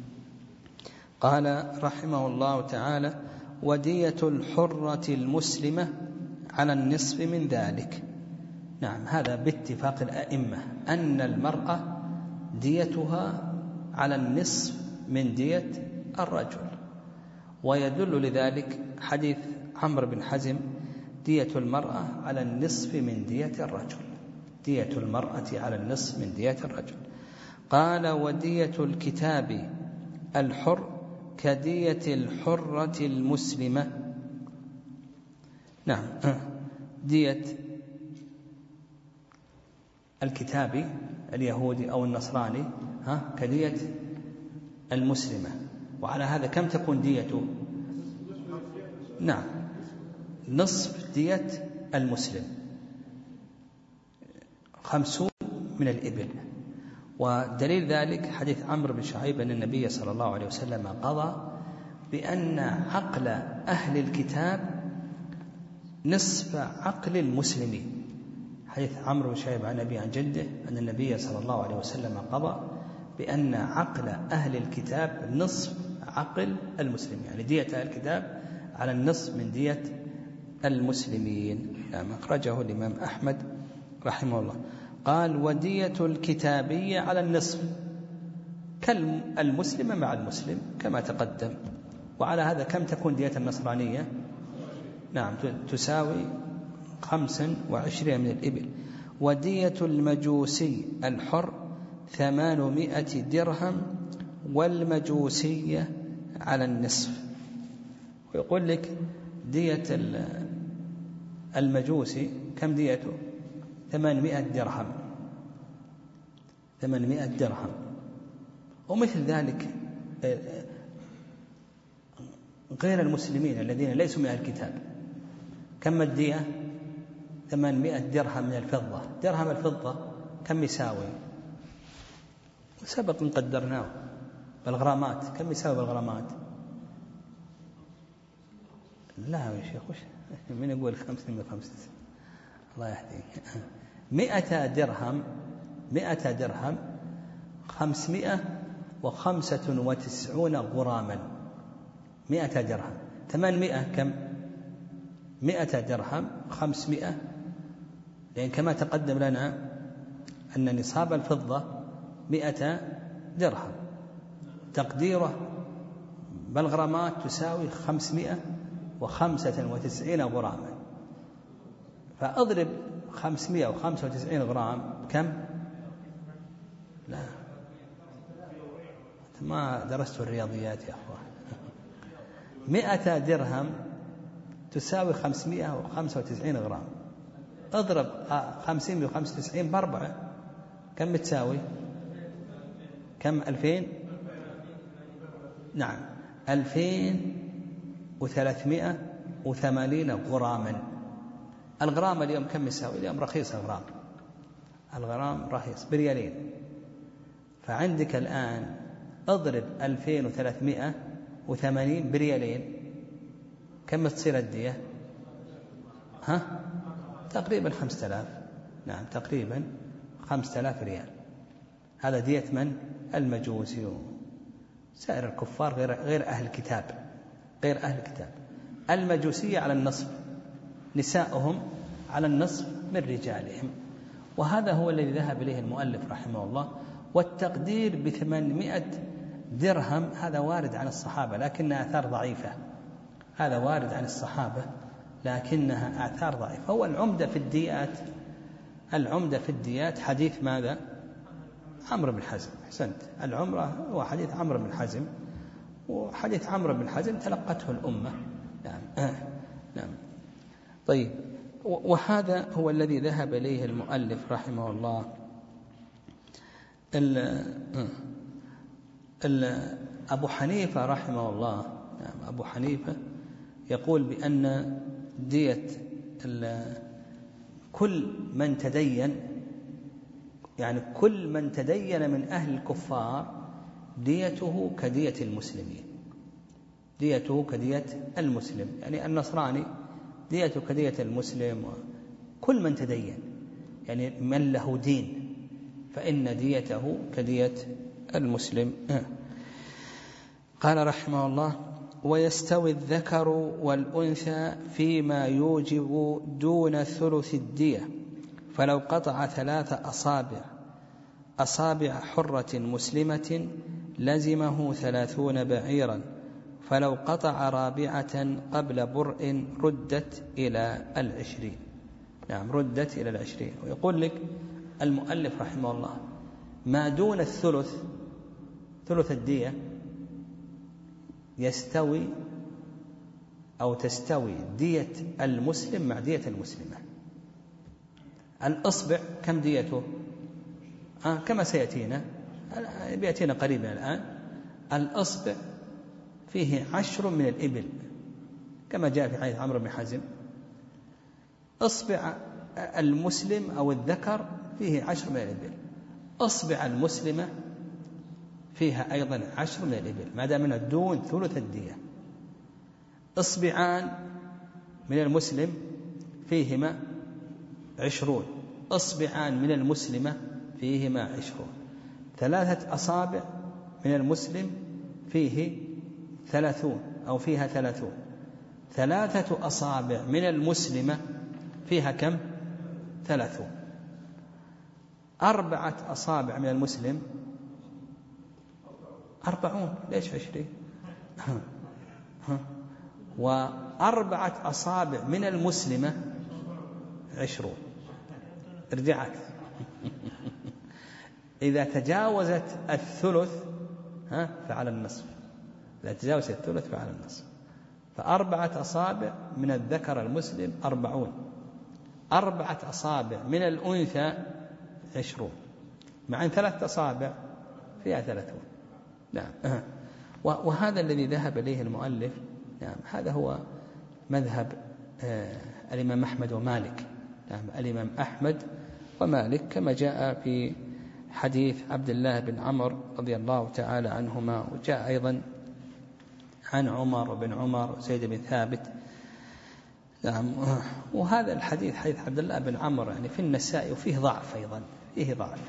قال رحمه الله تعالى: ودية الحرة المسلمة على النصف من ذلك. نعم، هذا باتفاق الأئمة أن المرأة ديتها على النصف من دية الرجل. ويدل لذلك حديث عمرو بن حزم: دية المرأة على النصف من دية الرجل دية المرأة على النصف من دية الرجل. قال: ودية الكتاب الحر كدية الحرة المسلمة. نعم، دية الكتابي اليهودي أو النصراني ها كدية المسلمة. وعلى هذا كم تكون ديته؟ نعم، نصف دية المسلم، خمسون من الإبل. ودليل ذلك حديث عمرو بن شعيب أن النبي صلى الله عليه وسلم قضى بأن عقل أهل الكتاب نصف عقل المسلمين. حديث عمرو بن شعيب عن أبي عن جده أن النبي صلى الله عليه وسلم قضى بأن عقل أهل الكتاب نصف عقل المسلمين، يعني دية أهل الكتاب على النصف من دية المسلمين. نعم، أخرجه الإمام أحمد رحمه الله. قال: ودية الكتابية على النصف كالمسلم مع المسلم كما تقدم. وعلى هذا كم تكون دية النصرانية؟ نعم، تساوي خمسا وعشرين من الإبل. ودية المجوسي الحر ثمانمائة درهم والمجوسية على النصف. ويقول لك دية المجوسي كم ديته؟ ثمانمائة درهم، ثمانمائة درهم. ومثل ذلك غير المسلمين الذين ليسوا من أهل الكتاب كم الدية؟ ثمانمائة درهم من الفضة. درهم الفضة كم يساوي؟ سبق قدرناه بالغرامات. كم يساوي بالغرامات؟ لا يا شيخ، وش من يقول خمسين من خمسة؟ الله يهديك. مئة درهم، مئة درهم خمسمائة وخمسة وتسعون غراما. مئة درهم. ثمانمائة كم؟ مئة درهم خمسمائة، لأن كما تقدم لنا أن نصاب الفضة مئة درهم، تقديره بالغرامات تساوي خمسمائة وخمسة وتسعين غراما. فأضرب خمسمائة وخمسة وتسعين غرام كم؟ لا، ما درست الرياضيات يا أخوان. مئة درهم تساوي خمسمائة وخمسة وتسعين غرام. اضرب خمسمائة وخمسة وتسعين بأربعة كم تساوي؟ كم؟ ألفين؟ نعم، ألفين وثلاثمائة وثمانين غراما. الغرام اليوم كم يساوي؟ اليوم رخيص الغرام، الغرام رخيص بريالين. فعندك الآن اضرب ألفين وثلاثمائة وثمانين بريالين كم تصير الدية؟ ها؟ تقريبا خمسة آلاف. نعم، تقريبا خمسة آلاف ريال. هذا دية من؟ المجوسي. سائر الكفار غير غير أهل الكتاب، غير أهل الكتاب. المجوسية على النصف، نساؤهم على النصف من رجالهم. وهذا هو الذي ذهب إليه المؤلف رحمه الله. والتقدير بثمانمائة درهم هذا وارد عن الصحابة لكنها آثار ضعيفة. هذا وارد عن الصحابة لكنها آثار ضعيفة. هو العمدة في الديات، العمدة في الديات حديث ماذا؟ عمرو بن حزم. أحسنت، العمرة هو حديث عمرو بن حزم، وحديث عمرو بن حزم تلقته الأمة. نعم آه. نعم. طيب، وهذا هو الذي ذهب إليه المؤلف رحمه الله. ال ال أبو حنيفة رحمه الله، نعم، أبو حنيفة يقول بأن دية كل من تدين، يعني كل من تدين من أهل الكفار ديته كدية المسلمين، ديته كدية المسلم. يعني النصراني ديته كدية المسلم، كل من تدين يعني من له دين فإن ديته كدية المسلم. قال رحمه الله: ويستوي الذكر والأنثى فيما يوجب دون ثلث الدية، فلو قطع ثلاث أصابع أصابع حرة مسلمة لزمه ثلاثون بعيرا، فلو قطع رابعة قبل برء ردت إلى العشرين. نعم، ردت إلى العشرين. ويقول لك المؤلف رحمه الله: ما دون الثلث، ثلث الدية، يستوي أو تستوي دية المسلم مع دية المسلمة. الأصبع كم ديته؟ آه كما سيأتينا، بيأتينا قريبا الآن. الأصبع فيه عشر من الإبل كما جاء في حديث عمرو بن حزم. أصبع المسلم أو الذكر فيه عشر من الإبل. أصبع المسلمة فيها أيضا عشر من الإبل ما دام منها دون ثلث الدية. إصبعان من المسلم فيهما عشرون، إصبعان من المسلمة فيهما عشرون. ثلاثة أصابع من المسلم فيه ثلاثون أو فيها ثلاثون. ثلاثة أصابع من المسلمة فيها كم؟ ثلاثون. أربعة أصابع من المسلم أربعون، ليش عشرين؟ وأربعة أصابع من المسلمة عشرون. ارجعت إذا تجاوزت الثلث ها فعلى النصف، إذا تجاوزت الثلث فعلى النصف. فأربعة أصابع من الذكر المسلم أربعون، أربعة أصابع من الأنثى عشرون، مع أن ثلاثة أصابع فيها ثلاثون. نعم. وهذا الذي ذهب إليه المؤلف، نعم، هذا هو مذهب آه الإمام أحمد ومالك. نعم، الإمام أحمد ومالك كما جاء في حديث عبد الله بن عمرو رضي الله تعالى عنهما، وجاء أيضا عن عمر وبن عمر وزيد بن ثابت. نعم. وهذا الحديث حديث عبد الله بن عمرو يعني في النسائي وفيه ضعف أيضا، فيه ضعف.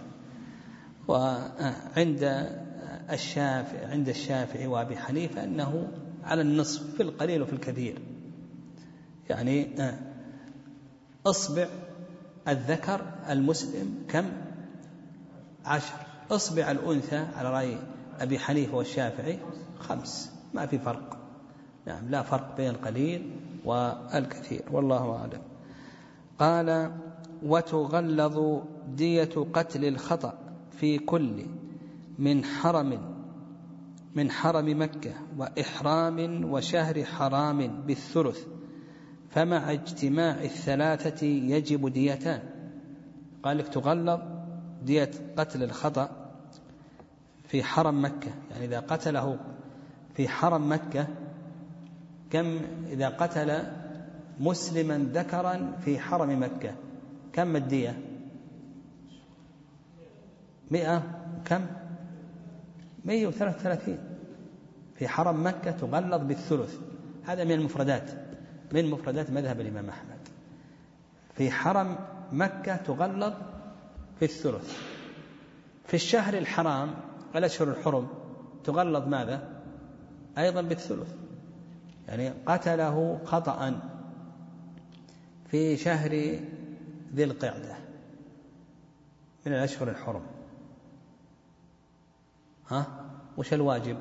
وعند الشافعي عند الشافعي وأبي حنيفة أنه على النصف في القليل وفي الكثير. يعني أصبع الذكر المسلم كم؟ عشر. أصبع الأنثى على رأي أبي حنيفة والشافعي خمس، ما في فرق. نعم، لا فرق بين القليل والكثير، والله أعلم. قال: وتغلظ دية قتل الخطأ في كل من حرم من حرم مكة وإحرام وشهر حرام بالثلث، فمع اجتماع الثلاثة يجب ديتان. قال لك تغلظ دية قتل الخطأ في حرم مكة، يعني إذا قتله في حرم مكة كم؟ إذا قتل مسلما ذكرا في حرم مكة كم الدية؟ مئة كم؟ مئة وثلاثة وثلاثين. في حرم مكة تغلظ بالثلث. هذا من المفردات من مفردات مذهب الإمام أحمد. في حرم مكة تغلظ في الثلث. في الشهر الحرام الأشهر الحرم تغلظ ماذا؟ أيضا بالثلث. يعني قتله خطأ في شهر ذي القعدة من الأشهر الحرم، ها وش الواجب؟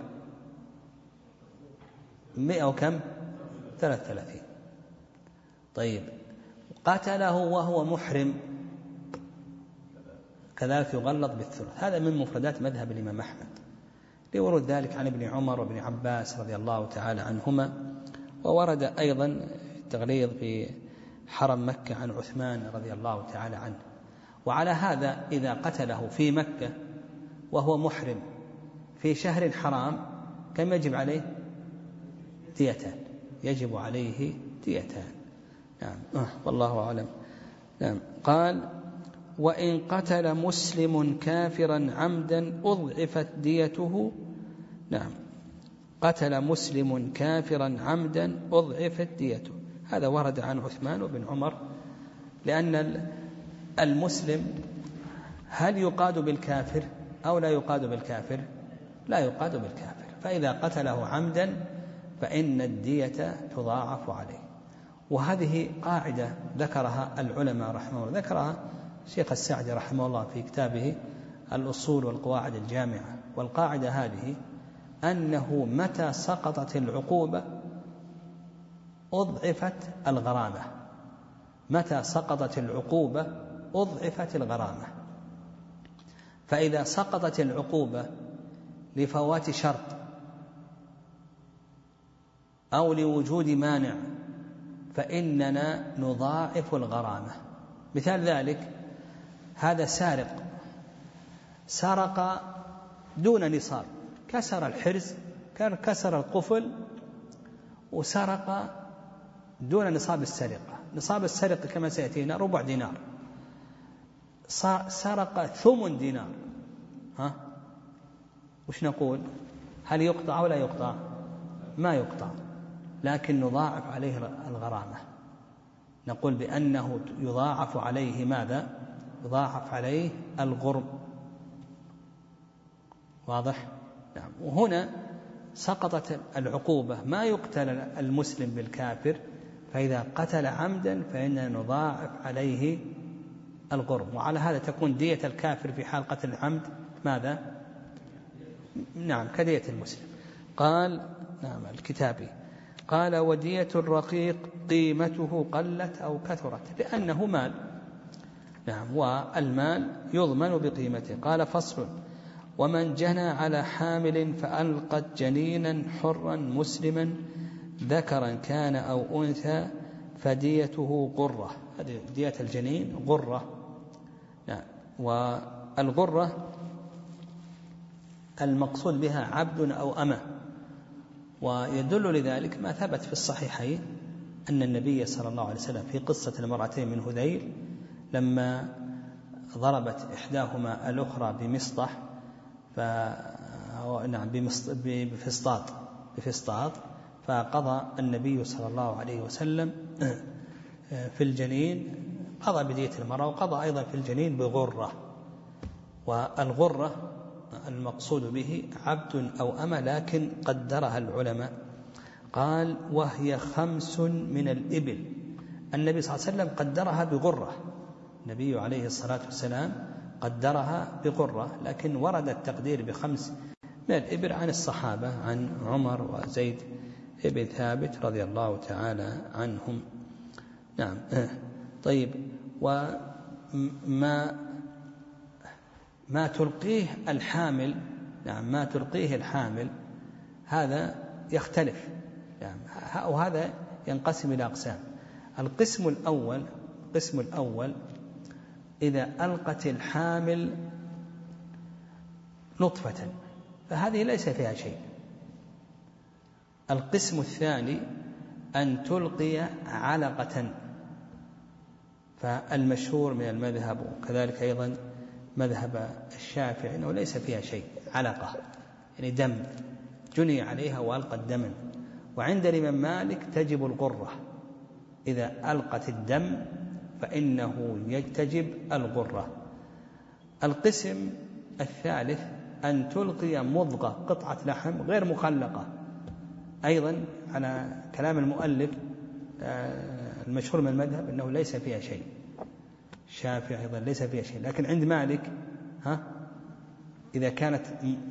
مئة وكم؟ ثلاثة وثلاثين. طيب قتله وهو محرم كذلك يغلظ بالثلث. هذا من مفردات مذهب الإمام أحمد، لورود ذلك عن ابن عمر وابن عباس رضي الله تعالى عنهما. وورد أيضا التغليظ في حرم مكة عن عثمان رضي الله تعالى عنه. وعلى هذا إذا قتله في مكة وهو محرم في شهر حرام كم يجب عليه؟ ديتان، يجب عليه ديتان. نعم. آه والله أعلم. نعم. قال: وإن قتل مسلم كافرا عمدا أضعفت ديته. نعم، قتل مسلم كافرا عمدا أضعفت ديته. هذا ورد عن عثمان وبن عمر، لأن المسلم هل يقاد بالكافر أو لا يقاد بالكافر؟ لا يقاد بالكافر. فإذا قتله عمدا فإن الدية تضاعف عليه. وهذه قاعدة ذكرها العلماء رحمه الله، ذكرها الشيخ السعدي رحمه الله في كتابه الأصول والقواعد الجامعة. والقاعدة هذه أنه متى سقطت العقوبة أضعفت الغرامة. متى سقطت العقوبة أضعفت الغرامة. فإذا سقطت العقوبة لفوات شرط أو لوجود مانع فإننا نضاعف الغرامة. مثال ذلك: هذا سارق سرق دون نصاب، كسر الحرز، كسر القفل وسرق دون نصاب السرقة. نصاب السرقة كما سيأتينا ربع دينار، سرق ثمن دينار ها وش نقول؟ هل يقطع أو لا يقطع؟ ما يقطع، لكن نضاعف عليه الغرامة. نقول بأنه يضاعف عليه ماذا؟ يضاعف عليه الغرم. واضح؟ نعم. وهنا سقطت العقوبة، ما يقتل المسلم بالكافر، فإذا قتل عمدا فإننا نضاعف عليه الغرم. وعلى هذا تكون دية الكافر في حال قتل العمد ماذا؟ نعم كدية المسلم. قال نعم الكتابي قال ودية الرقيق قيمته قلت أو كثرت، لأنه مال. نعم والمال يضمن بقيمته. قال فصل ومن جنى على حامل فألقت جنينا حرا مسلما ذكرا كان أو أنثى فديته غرة. هذه دية الجنين غرة. نعم. والغرة المقصود بها عبد أو أمة، ويدل لذلك ما ثبت في الصحيحين أن النبي صلى الله عليه وسلم في قصة المرأتين من هذيل لما ضربت إحداهما الأخرى بمسطح ف... نعم بفسطاط بفسطاط فقضى النبي صلى الله عليه وسلم في الجنين، قضى بدية المرأة وقضى أيضا في الجنين بغرة. والغرة المقصود به عبد أو أمة، لكن قدرها العلماء. قال وهي خمس من الإبل. النبي صلى الله عليه وسلم قدرها بغرة، النبي عليه الصلاة والسلام قدرها بغرة، لكن ورد التقدير بخمس من الإبل عن الصحابة، عن عمر وزيد ابن ثابت رضي الله تعالى عنهم. نعم. طيب وما ما تلقيه الحامل، نعم ما تلقيه الحامل هذا يختلف، يعني وهذا ينقسم إلى أقسام. القسم الأول القسم الأول إذا ألقت الحامل نطفة فهذه ليس فيها شيء. القسم الثاني أن تلقي علقة، فالمشهور من المذهب وكذلك أيضا مذهب الشافعي أنه ليس فيها شيء، علقة يعني دم جني عليها وألقت دما. وعند الإمام مالك تجب الغرة، إذا ألقت الدم فإنه تجب الغرة. القسم الثالث أن تلقي مضغة قطعة لحم غير مخلقة، أيضا على كلام المؤلف المشهور من المذهب أنه ليس فيها شيء، الشافعي أيضا ليس فيها شيء، لكن عند مالك ها إذا كانت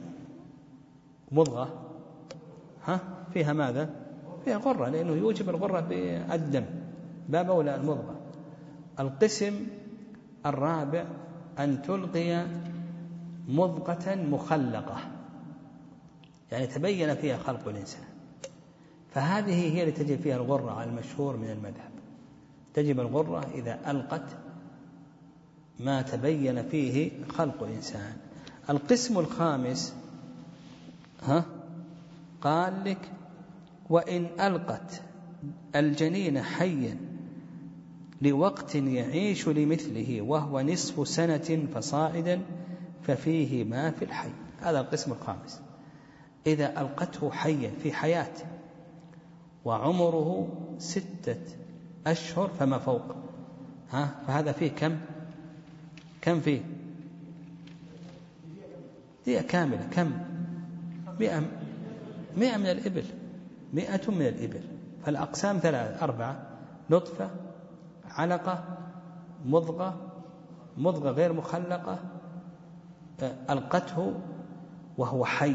مضغة ها فيها ماذا؟ فيها غرة، لأنه يوجب الغرة بالدم باب أولى المضغة. القسم الرابع أن تلقي مضغة مخلقة، يعني تبين فيها خلق الإنسان، فهذه هي التي تجب فيها الغرة على المشهور من المذهب. تجب الغرة إذا ألقت ما تبين فيه خلق الإنسان. القسم الخامس ها قال لك وإن ألقت الجنين حيا لوقت يعيش لمثله وهو نصف سنة فصاعدا ففيه ما في الحي. هذا القسم الخامس، إذا ألقته حيا في حياته وعمره ستة أشهر فما فوق، ها فهذا فيه كم كم فيه دية كاملة، كم مئة مئة من الإبل، مئة من الإبل. فالأقسام ثلاثة أربعة: نطفة، علقة، مضغة، مضغة غير مخلقة، ألقته وهو حي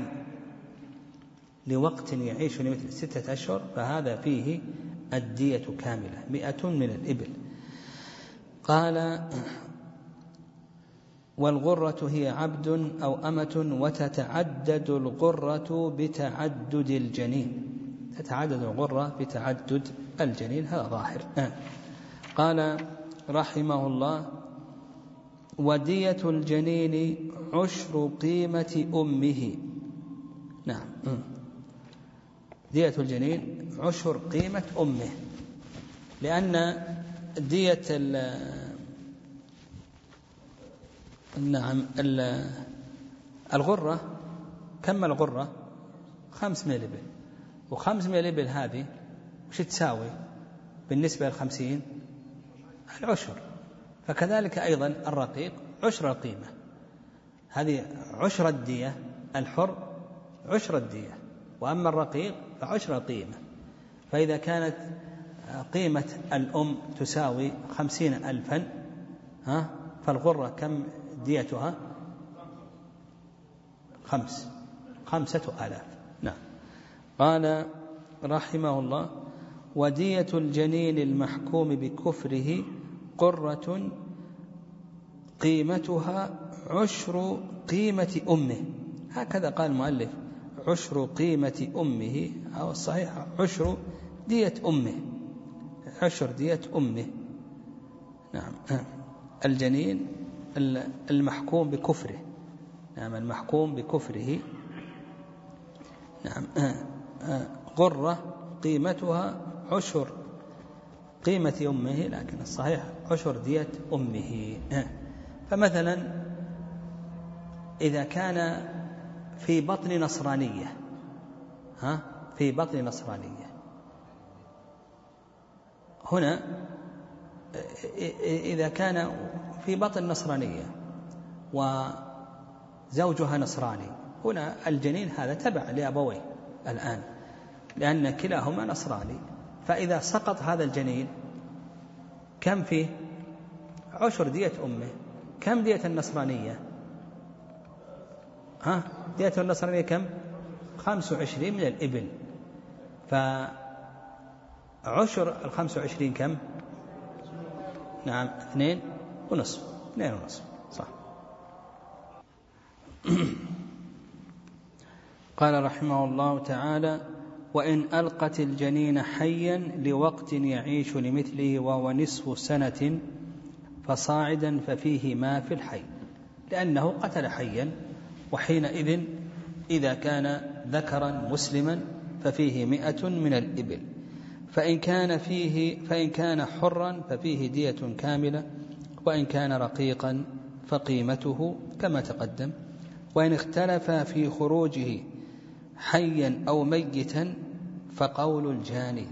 لوقت يعيش لمثل ستة أشهر فهذا فيه الدية كاملة، مئة من الإبل. قال والغرة هي عبد أو أمة وتتعدد الغرة بتعدد الجنين، تتعدد الغرة بتعدد الجنين، هذا ظاهر. قال رحمه الله ودية الجنين عشر قيمة أمه. نعم، دية الجنين عشر قيمة أمه، لأن دية ال نعم ال الغرة كم الغرة؟ خمس من الإبل، وخمس من الإبل هذه وش تساوي بالنسبة للخمسين؟ العشر. فكذلك أيضا الرقيق عشر القيمة، هذه عشر الدية، الحر عشر الدية، وأما الرقيق فعشر القيمة. فإذا كانت قيمة الأم تساوي خمسين ألفا، ها فالغرة كم ديتها؟ خمس خمسة آلاف. نعم. قال رحمه الله: ودية الجنين المحكوم بكفره قرة قيمتها عشر قيمة أمه. هكذا قال المؤلف: عشر قيمة أمه، أو الصحيح عشر دية أمه، عشر دية أمه. نعم. الجنين المحكوم بكفره، نعم المحكوم بكفره، نعم غرة قيمتها عشر قيمة أمه، لكن الصحيح عشر دية أمه. فمثلا إذا كان في بطن نصرانية، ها في بطن نصرانية، هنا إذا كان في بطن نصرانية وزوجها نصراني، هنا الجنين هذا تبع لأبويه الآن، لأن كلاهما نصراني. فإذا سقط هذا الجنين كم فيه؟ عشر دية أمه. كم دية النصرانية؟ ها دية النصرانية كم؟ خمس وعشرين من الإبل. فعشر الخمس وعشرين كم؟ نعم اثنين ونصف، اثنين ونصف صح. قال رحمه الله تعالى: وإن ألقت الجنين حيا لوقت يعيش لمثله وهو نصف سنة فصاعدا ففيه ما في الحي، لأنه قتل حيا، وحينئذ إذا كان ذكرا مسلما ففيه مئة من الإبل، فإن كان فيه فإن كان حرا ففيه دية كاملة، وإن كان رقيقا فقيمته كما تقدم. وإن اختلف في خروجه حيا أو ميتا فقول الجاني.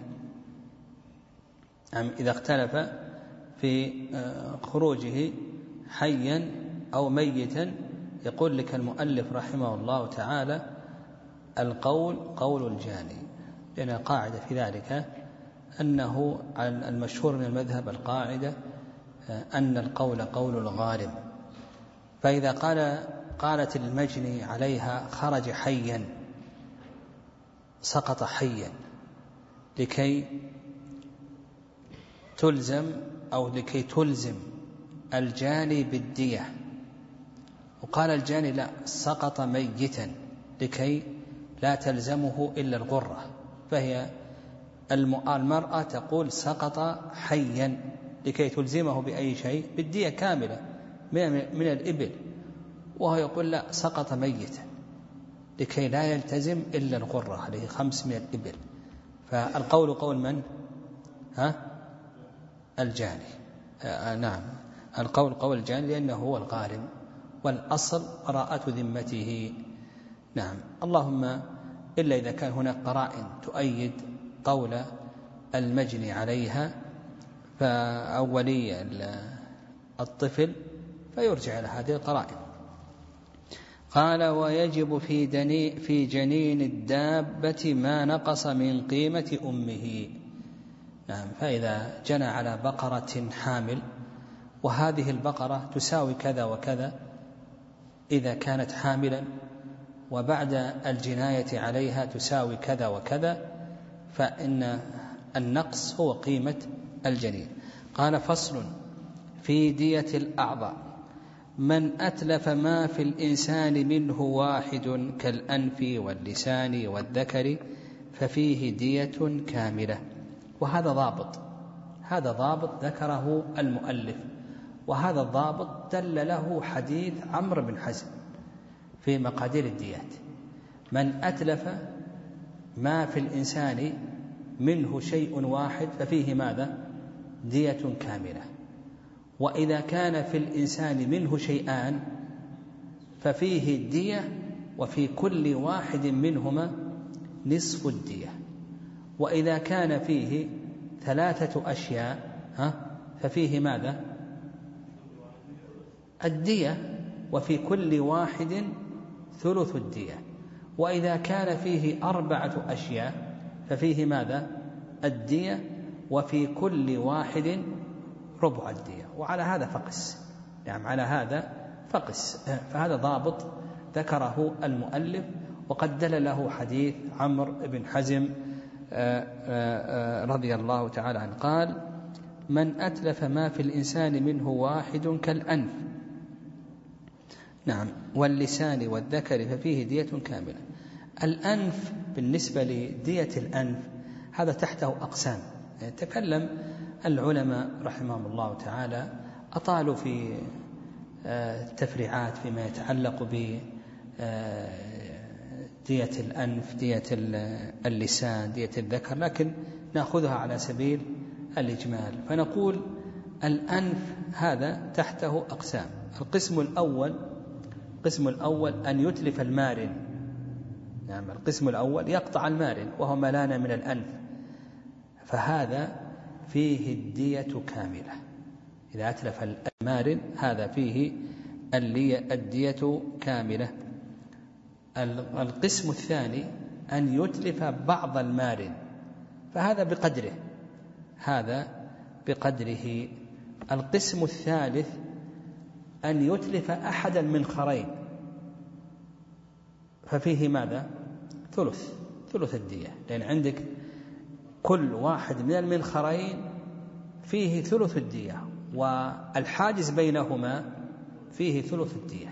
يعني إذا اختلف في خروجه حيا أو ميتا، يقول لك المؤلف رحمه الله تعالى: القول قول الجاني، لأن القاعدة في ذلك أنه المشهور من المذهب القاعدة أن القول قول الغالب. فإذا قال قالت المجني عليها خرج حيا، سقط حيا، لكي تلزم أو لكي تلزم الجاني بالدية، وقال الجاني لا، سقط ميتا، لكي لا تلزمه إلا الغرة. فهي المرأة تقول سقط حيا لكي تلزمه بأي شيء؟ بالدية كاملة من الإبل، وهو يقول لا، سقط ميتا، لكي لا يلتزم إلا الغرة عليه خمس من الإبل. فالقول قول من؟ ها الجاني. آه نعم، القول قول الجاني لأنه هو الغالب، والأصل براءة ذمته. نعم، اللهم إلا إذا كان هناك قرائن تؤيد قول المجني عليها أو ولي الطفل، فيرجع إلى هذه القرائن. قال: ويجب في, دني في جنين الدابة ما نقص من قيمة أمه. نعم، فإذا جنى على بقرة حامل، وهذه البقرة تساوي كذا وكذا إذا كانت حاملا، وبعد الجناية عليها تساوي كذا وكذا، فإن النقص هو قيمة الجنين. قال: فصل في دية الأعضاء: من أتلف ما في الإنسان منه واحد كالأنف واللسان والذكر ففيه دية كاملة. وهذا ضابط، هذا ضابط ذكره المؤلف، وهذا الضابط دل له حديث عمرو بن حزم في مقادير الديات: من أتلف ما في الإنسان منه شيء واحد ففيه ماذا؟ دية كاملة. وإذا كان في الإنسان منه شيئان ففيه الدية وفي كل واحد منهما نصف الدية. وإذا كان فيه ثلاثة أشياء ها ففيه ماذا؟ الدية، وفي كل واحد ثلث الدية. وإذا كان فيه أربعة أشياء ففيه ماذا؟ الدية، وفي كل واحد ربع الدية. وعلى هذا فقس، يعني على هذا فقس. فهذا ضابط ذكره المؤلف، وقد دل له حديث عمرو بن حزم رضي الله تعالى عنه قال: من أتلف ما في الإنسان منه واحد كالأنف نعم واللسان والذكر ففيه دية كاملة. الأنف بالنسبة لدية الأنف هذا تحته أقسام. تكلم العلماء رحمهم الله تعالى، أطالوا في التفريعات فيما يتعلق بدية الأنف، دية اللسان، دية الذكر، لكن نأخذها على سبيل الإجمال. فنقول الأنف هذا تحته أقسام. القسم الأول القسم الأول أن يتلف المارن. نعم القسم الأول يقطع المارن وهو ما لان من الأنف، فهذا فيه الدية كاملة. إذا أتلف المارن هذا فيه الدية كاملة. القسم الثاني أن يتلف بعض المارن، فهذا بقدره، هذا بقدره. القسم الثالث أن يتلف أحد المنخرين، ففيه ماذا؟ ثلث ثلث الدية، لأن عندك كل واحد من المنخرين فيه ثلث الدية، والحاجز بينهما فيه ثلث الدية.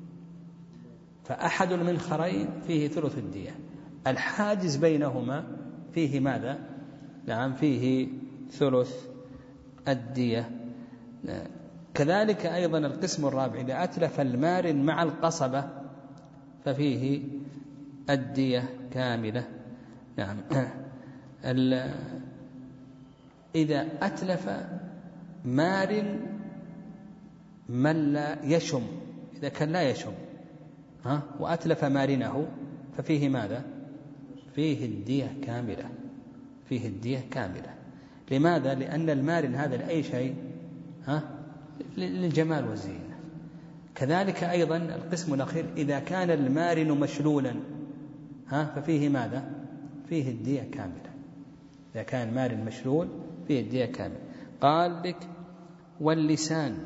فأحد المنخرين فيه ثلث الدية، الحاجز بينهما فيه ماذا؟ نعم فيه ثلث الدية. كذلك أيضا القسم الرابع إذا أتلف المارن مع القصبة ففيه الدية كاملة. نعم إذا أتلف مارن من لا يشم، إذا كان لا يشم ها وأتلف مارنه ففيه ماذا؟ فيه الدية كاملة، فيه الدية كاملة. لماذا؟ لأن المارن هذا لأي شيء ها للجمال والزينة. كذلك أيضا القسم الأخير إذا كان المارن مشلولا ها ففيه ماذا؟ فيه الدية كاملة. إذا كان المارن مشلول فيه الدية كاملة. قال لك واللسان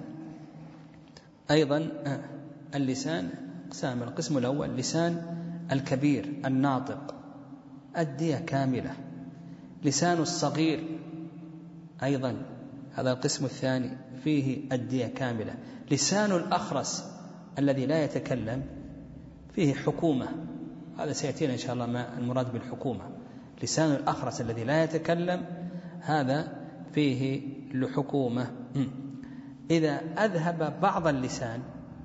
أيضا، اللسان قسام. القسم الأول لسان الكبير الناطق الدية كاملة. لسان الصغير أيضا هذا القسم الثاني فيه الدية كاملة. لسان الأخرس الذي لا يتكلم فيه حكومة، هذا سيأتينا إن شاء الله ما المراد بالحكومة. لسان الأخرس الذي لا يتكلم هذا فيه الحكومة. إذا أذهب بعض اللسان،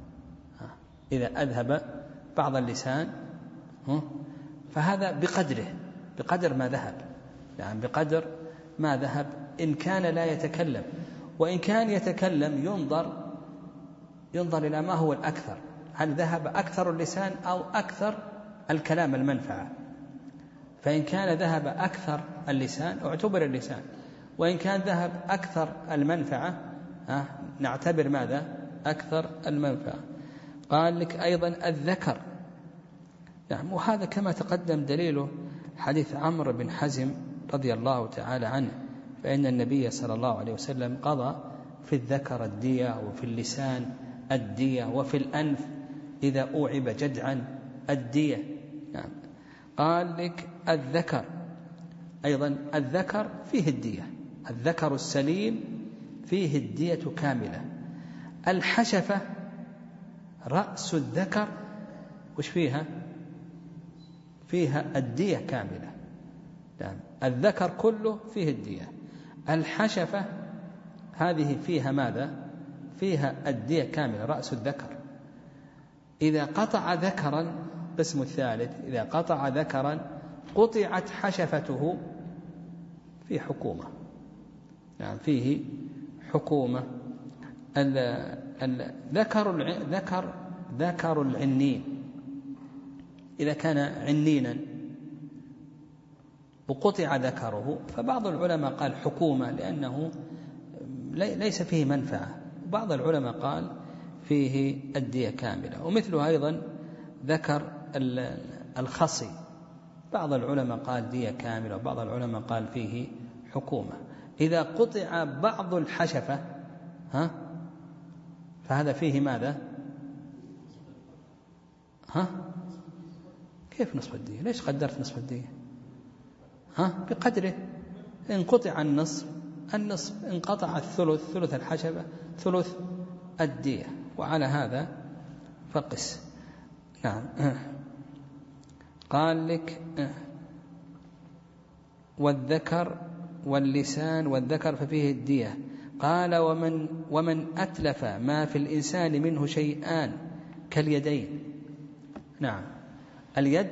إذا أذهب بعض اللسان فهذا بقدره، بقدر ما ذهب، يعني بقدر ما ذهب. إن كان لا يتكلم، وإن كان يتكلم ينظر ينظر إلى ما هو الأكثر، هل ذهب أكثر اللسان أو أكثر الكلام المنفعة. فإن كان ذهب أكثر اللسان اعتبر اللسان، وإن كان ذهب أكثر المنفعة نعتبر ماذا؟ أكثر المنفعة. قال لك أيضا الذكر. نعم وهذا كما تقدم دليله حديث عمرو بن حزم رضي الله تعالى عنه، فإن النبي صلى الله عليه وسلم قضى في الذكر الدية، وفي اللسان الدية، وفي الأنف إذا أوعب جدعا الدية. نعم. قال لك الذكر أيضا، الذكر فيه الدية، الذكر السليم فيه الدية كاملة. الحشفة رأس الذكر وش فيها؟ فيها الدية كاملة. نعم. الذكر كله فيه الدية. الحشفة هذه فيها ماذا؟ فيها الدية كاملة، رأس الذكر. إذا قطع ذكرا، قسم الثالث إذا قطع ذكرا قطعت حشفته في حكومة. يعني فيه حكومة. الذكر ذكر ذكر العنين إذا كان عنينا وقطع ذكره، فبعض العلماء قال حكومة لأنه ليس فيه منفعة، وبعض العلماء قال فيه الدية كاملة. ومثله أيضا ذكر الخصي، بعض العلماء قال دية كاملة وبعض العلماء قال فيه حكومة. إذا قطع بعض الحشفة ها فهذا فيه ماذا؟ ها كيف نصف الدية؟ ليش قدرت نصف الدية؟ ها بقدره. إن قطع النصف النصف، إن قطع الثلث ثلث الحشفة ثلث الدية، وعلى هذا فقس. نعم. قال لك والذكر واللسان والذكر ففيه الدية. قال ومن, ومن أتلف ما في الإنسان منه شيئان كاليدين. نعم اليد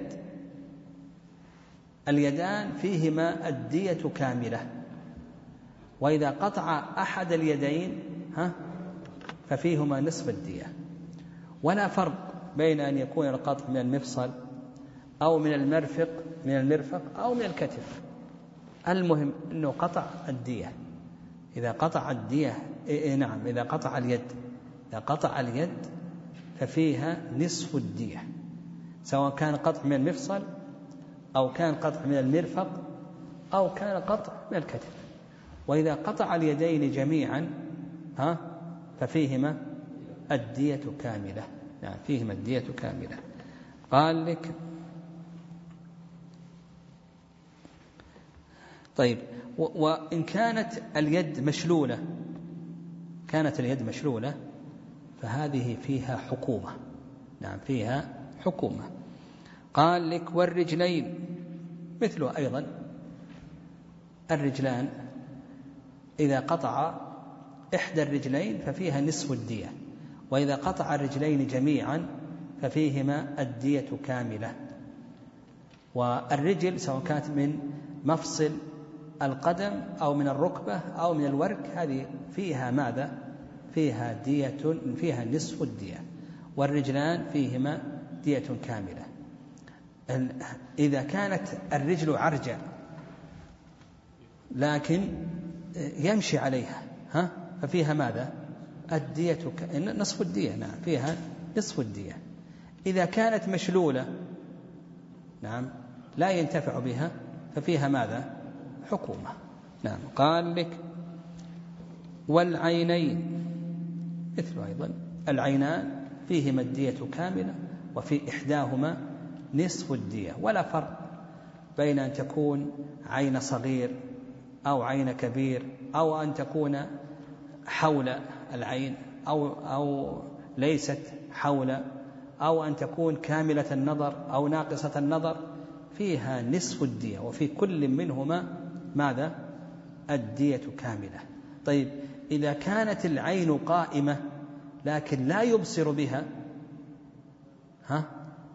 اليدان فيهما الدية كاملة، وإذا قطع أحد اليدين ها ففيهما نصف الدية. ولا فرق بين أن يكون القطع من المفصل أو من المرفق من المرفق أو من الكتف، المهم أنه قطع الدية. إذا قطع الدية إيه نعم إذا قطع اليد إذا قطع اليد ففيها نصف الدية، سواء كان قطع من المفصل أو كان قطع من المرفق أو كان قطع من الكتف. وإذا قطع اليدين جميعا ها ففيهما الدية كاملة. يعني فيهما الدية كاملة. قال لك طيب وإن كانت اليد مشلولة كانت اليد مشلولة فهذه فيها حكومة. نعم فيها حكومة. قال لك والرجلين مثله أيضا، الرجلان إذا قطع إحدى الرجلين ففيها نصف الدية، وإذا قطع الرجلين جميعا ففيهما الدية كاملة. والرجل سواء كانت من مفصل القدم أو من الركبة أو من الورك هذه فيها ماذا؟ فيها دية فيها نصف الدية، والرجلان فيهما دية كاملة. إذا كانت الرجل عرجة لكن يمشي عليها ها ففيها ماذا؟ الدية نصف الدية. نعم فيها نصف الدية. إذا كانت مشلولة نعم لا ينتفع بها ففيها ماذا؟ حكومة. نعم. قال لك والعينين مثل أيضا، العينان فيهما الدية كاملة وفي إحداهما نصف الدية. ولا فرق بين أن تكون عين صغير أو عين كبير، أو أن تكون حول العين أو, أو ليست حول، أو أن تكون كاملة النظر أو ناقصة النظر، فيها نصف الدية وفي كل منهما ماذا؟ الدية كاملة. طيب إذا كانت العين قائمة لكن لا يبصر بها ها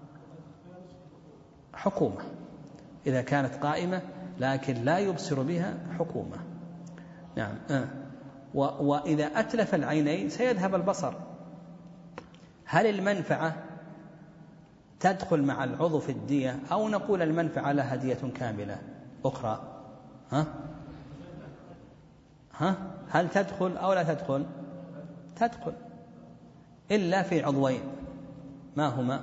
حكومة. إذا كانت قائمة لكن لا يبصر بها حكومة. نعم. آه. وإذا أتلف العينين سيذهب البصر. هل المنفعة تدخل مع العضو في الدية أو نقول المنفعة لها دية كاملة أخرى؟ ها؟ ها؟ هل تدخل أو لا تدخل؟ تدخل إلا في عضوين، ما هما؟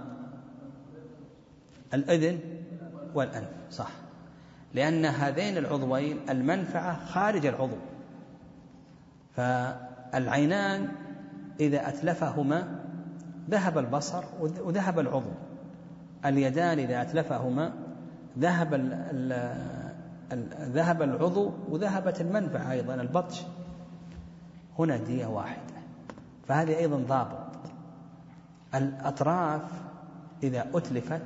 الأذن والأنف. صح، لأن هذين العضوين المنفعة خارج العضو. فالعينان إذا أتلفهما ذهب البصر وذهب العضو. اليدان إذا أتلفهما ذهب ال ال ذهب العضو وذهبت المنفعة أيضا البطش. هنا دية واحدة. فهذه أيضا ضابط. الأطراف إذا أتلفت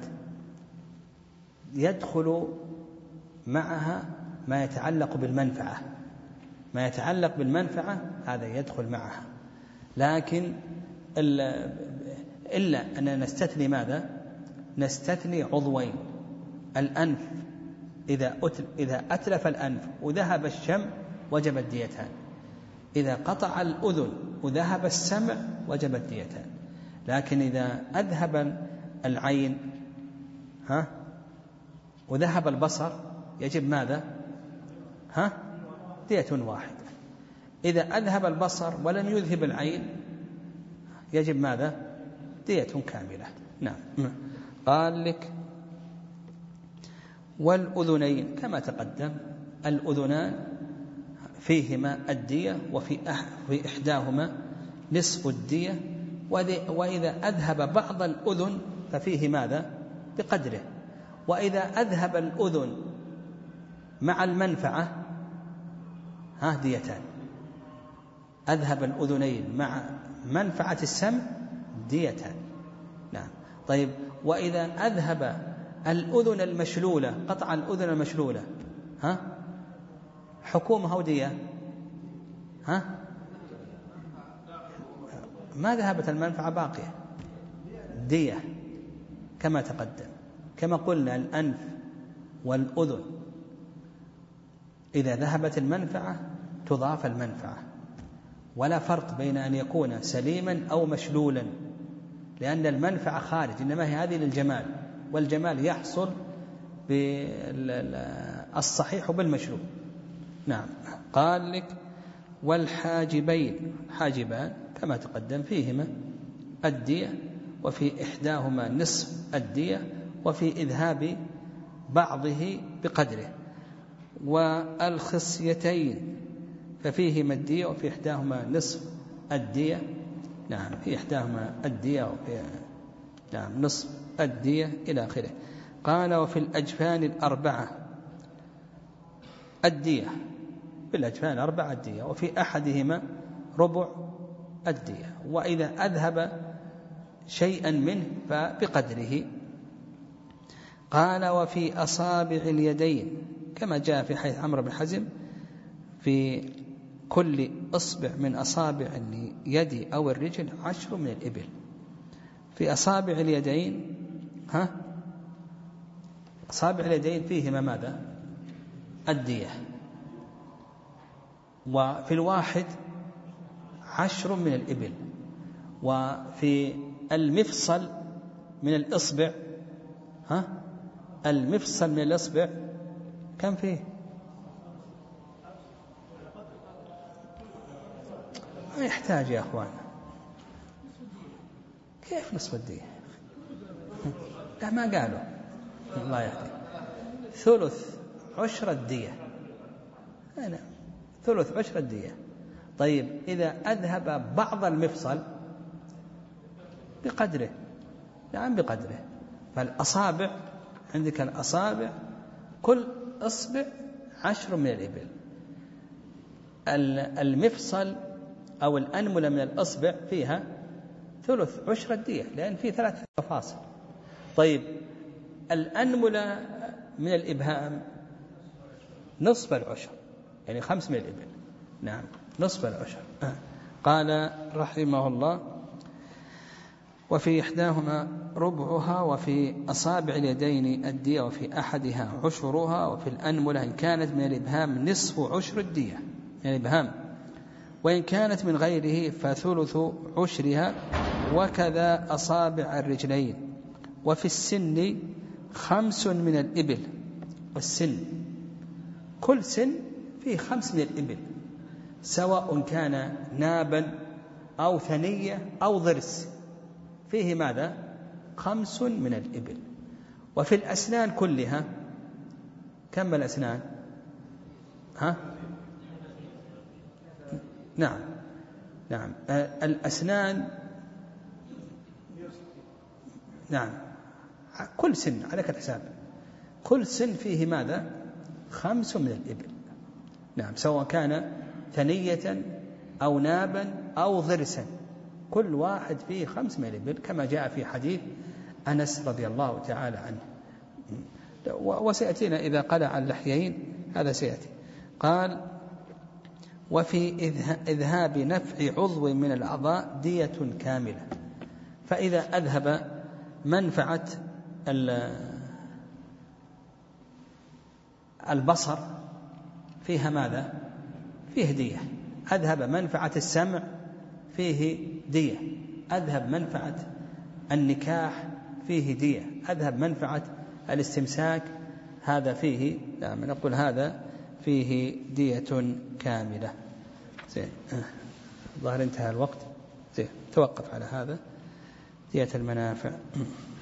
يدخل معها ما يتعلق بالمنفعة، ما يتعلق بالمنفعة هذا يدخل معها. لكن إلا أننا نستثني ماذا؟ نستثني عضوين. الأنف إذا إذا أتلف الأنف وذهب الشم وجب الديتان. إذا قطع الأذن وذهب السمع وجب الديتان. لكن إذا أذهب العين ها وذهب البصر يجب ماذا؟ ها دية واحدة. إذا أذهب البصر ولم يذهب العين يجب ماذا؟ دية كاملة. نعم. قال لك والأذنين كما تقدم، الأذنان فيهما الدية وفي في إحداهما نصف الدية، وإذا أذهب بعض الأذن ففيه ماذا؟ بقدره. وإذا أذهب الأذن مع المنفعة ها ديتان، أذهب الأذنين مع منفعة السمع ديتان. نعم. طيب وإذا أذهب الأذن المشلولة، قطع الأذن المشلولة ها حكومة أو دية؟ ها ما ذهبت المنفعة باقية، دية كما تقدم. كما قلنا الأنف والأذن إذا ذهبت المنفعة تضاف المنفعة، ولا فرق بين أن يكون سليما أو مشلولا، لأن المنفعة خارج، إنما هي هذه للجمال، والجمال يحصل بالصحيح بالمشلول. نعم. قال لك والحاجبين، حاجبان كما تقدم فيهما الدية، وفي إحداهما نصف الدية، وفي إذهاب بعضه بقدره. والخصيتين ففيهما الدية وفي إحداهما نصف الدية. نعم. في إحداهما الدية وفي نعم نصف الدية إلى آخره. قال وفي الأجفان الأربعة الدية، بالأجفان الأربعة الدية، وفي أحدهما ربع الدية، وإذا أذهب شيئا منه فبقدره. قال وفي أصابع اليدين كما جاء في حديث عمرو بن حزم في كل إصبع من أصابع اليد أو الرجل عشر من الإبل. في أصابع اليدين ها أصابع اليدين فيهما ماذا؟ الدية. وفي الواحد عشر من الإبل. وفي المفصل من الإصبع ها المفصل من الإصبع كم فيه؟ ما يحتاج يا أخوان. كيف نصف الدية؟ لا ما قالوا. الله يهدي. ثلث عشر الدية. أنا ثلث عشر الدية. طيب إذا أذهب بعض المفصل بقدره، نعم بقدره. فالأصابع عندك الأصابع كل إصبع عشر من الإبل. المفصل أو الأنملة من الإصبع فيها ثلث عشر الدية، لأن فيه ثلاث مفاصل. طيب الأنملة من الإبهام نصف العشر، يعني خمس من الإبل. نعم نصف العشر. قال رحمه الله وفي إحداهما ربعها، وفي أصابع اليدين الدية، وفي أحدها عشرها، وفي الأنملة إن كانت من الإبهام نصف عشر الدية من الإبهام، وإن كانت من غيره فثلث عشرها، وكذا أصابع الرجلين. وفي السن خمس من الإبل، والسن كل سن فيه خمس من الإبل، سواء كان نابا أو ثنية أو ضرس، فيه ماذا؟ خمس من الإبل. وفي الأسنان كلها كم الأسنان؟ ها؟ نعم نعم الأسنان نعم كل سن على الحساب، كل سن فيه ماذا؟ خمس من الإبل. نعم سواء كان ثنية أو نابا أو ضرسا، كل واحد فيه خمس من الإبل، كما جاء في حديث أنس رضي الله تعالى عنه، وسيأتينا إذا قلع اللحيين هذا سيأتي. قال وفي إذهاب نفع عضو من الأعضاء دية كاملة. فإذا أذهب منفعة البصر فيها ماذا؟ فيه دية. أذهب منفعة السمع فيه دية. أذهب منفعة النكاح فيه دية، أذهب منفعة الاستمساك هذا فيه، نعم نقول هذا فيه دية كاملة. زين، ظاهر انتهى الوقت. زين، توقف على هذا دية المنافع.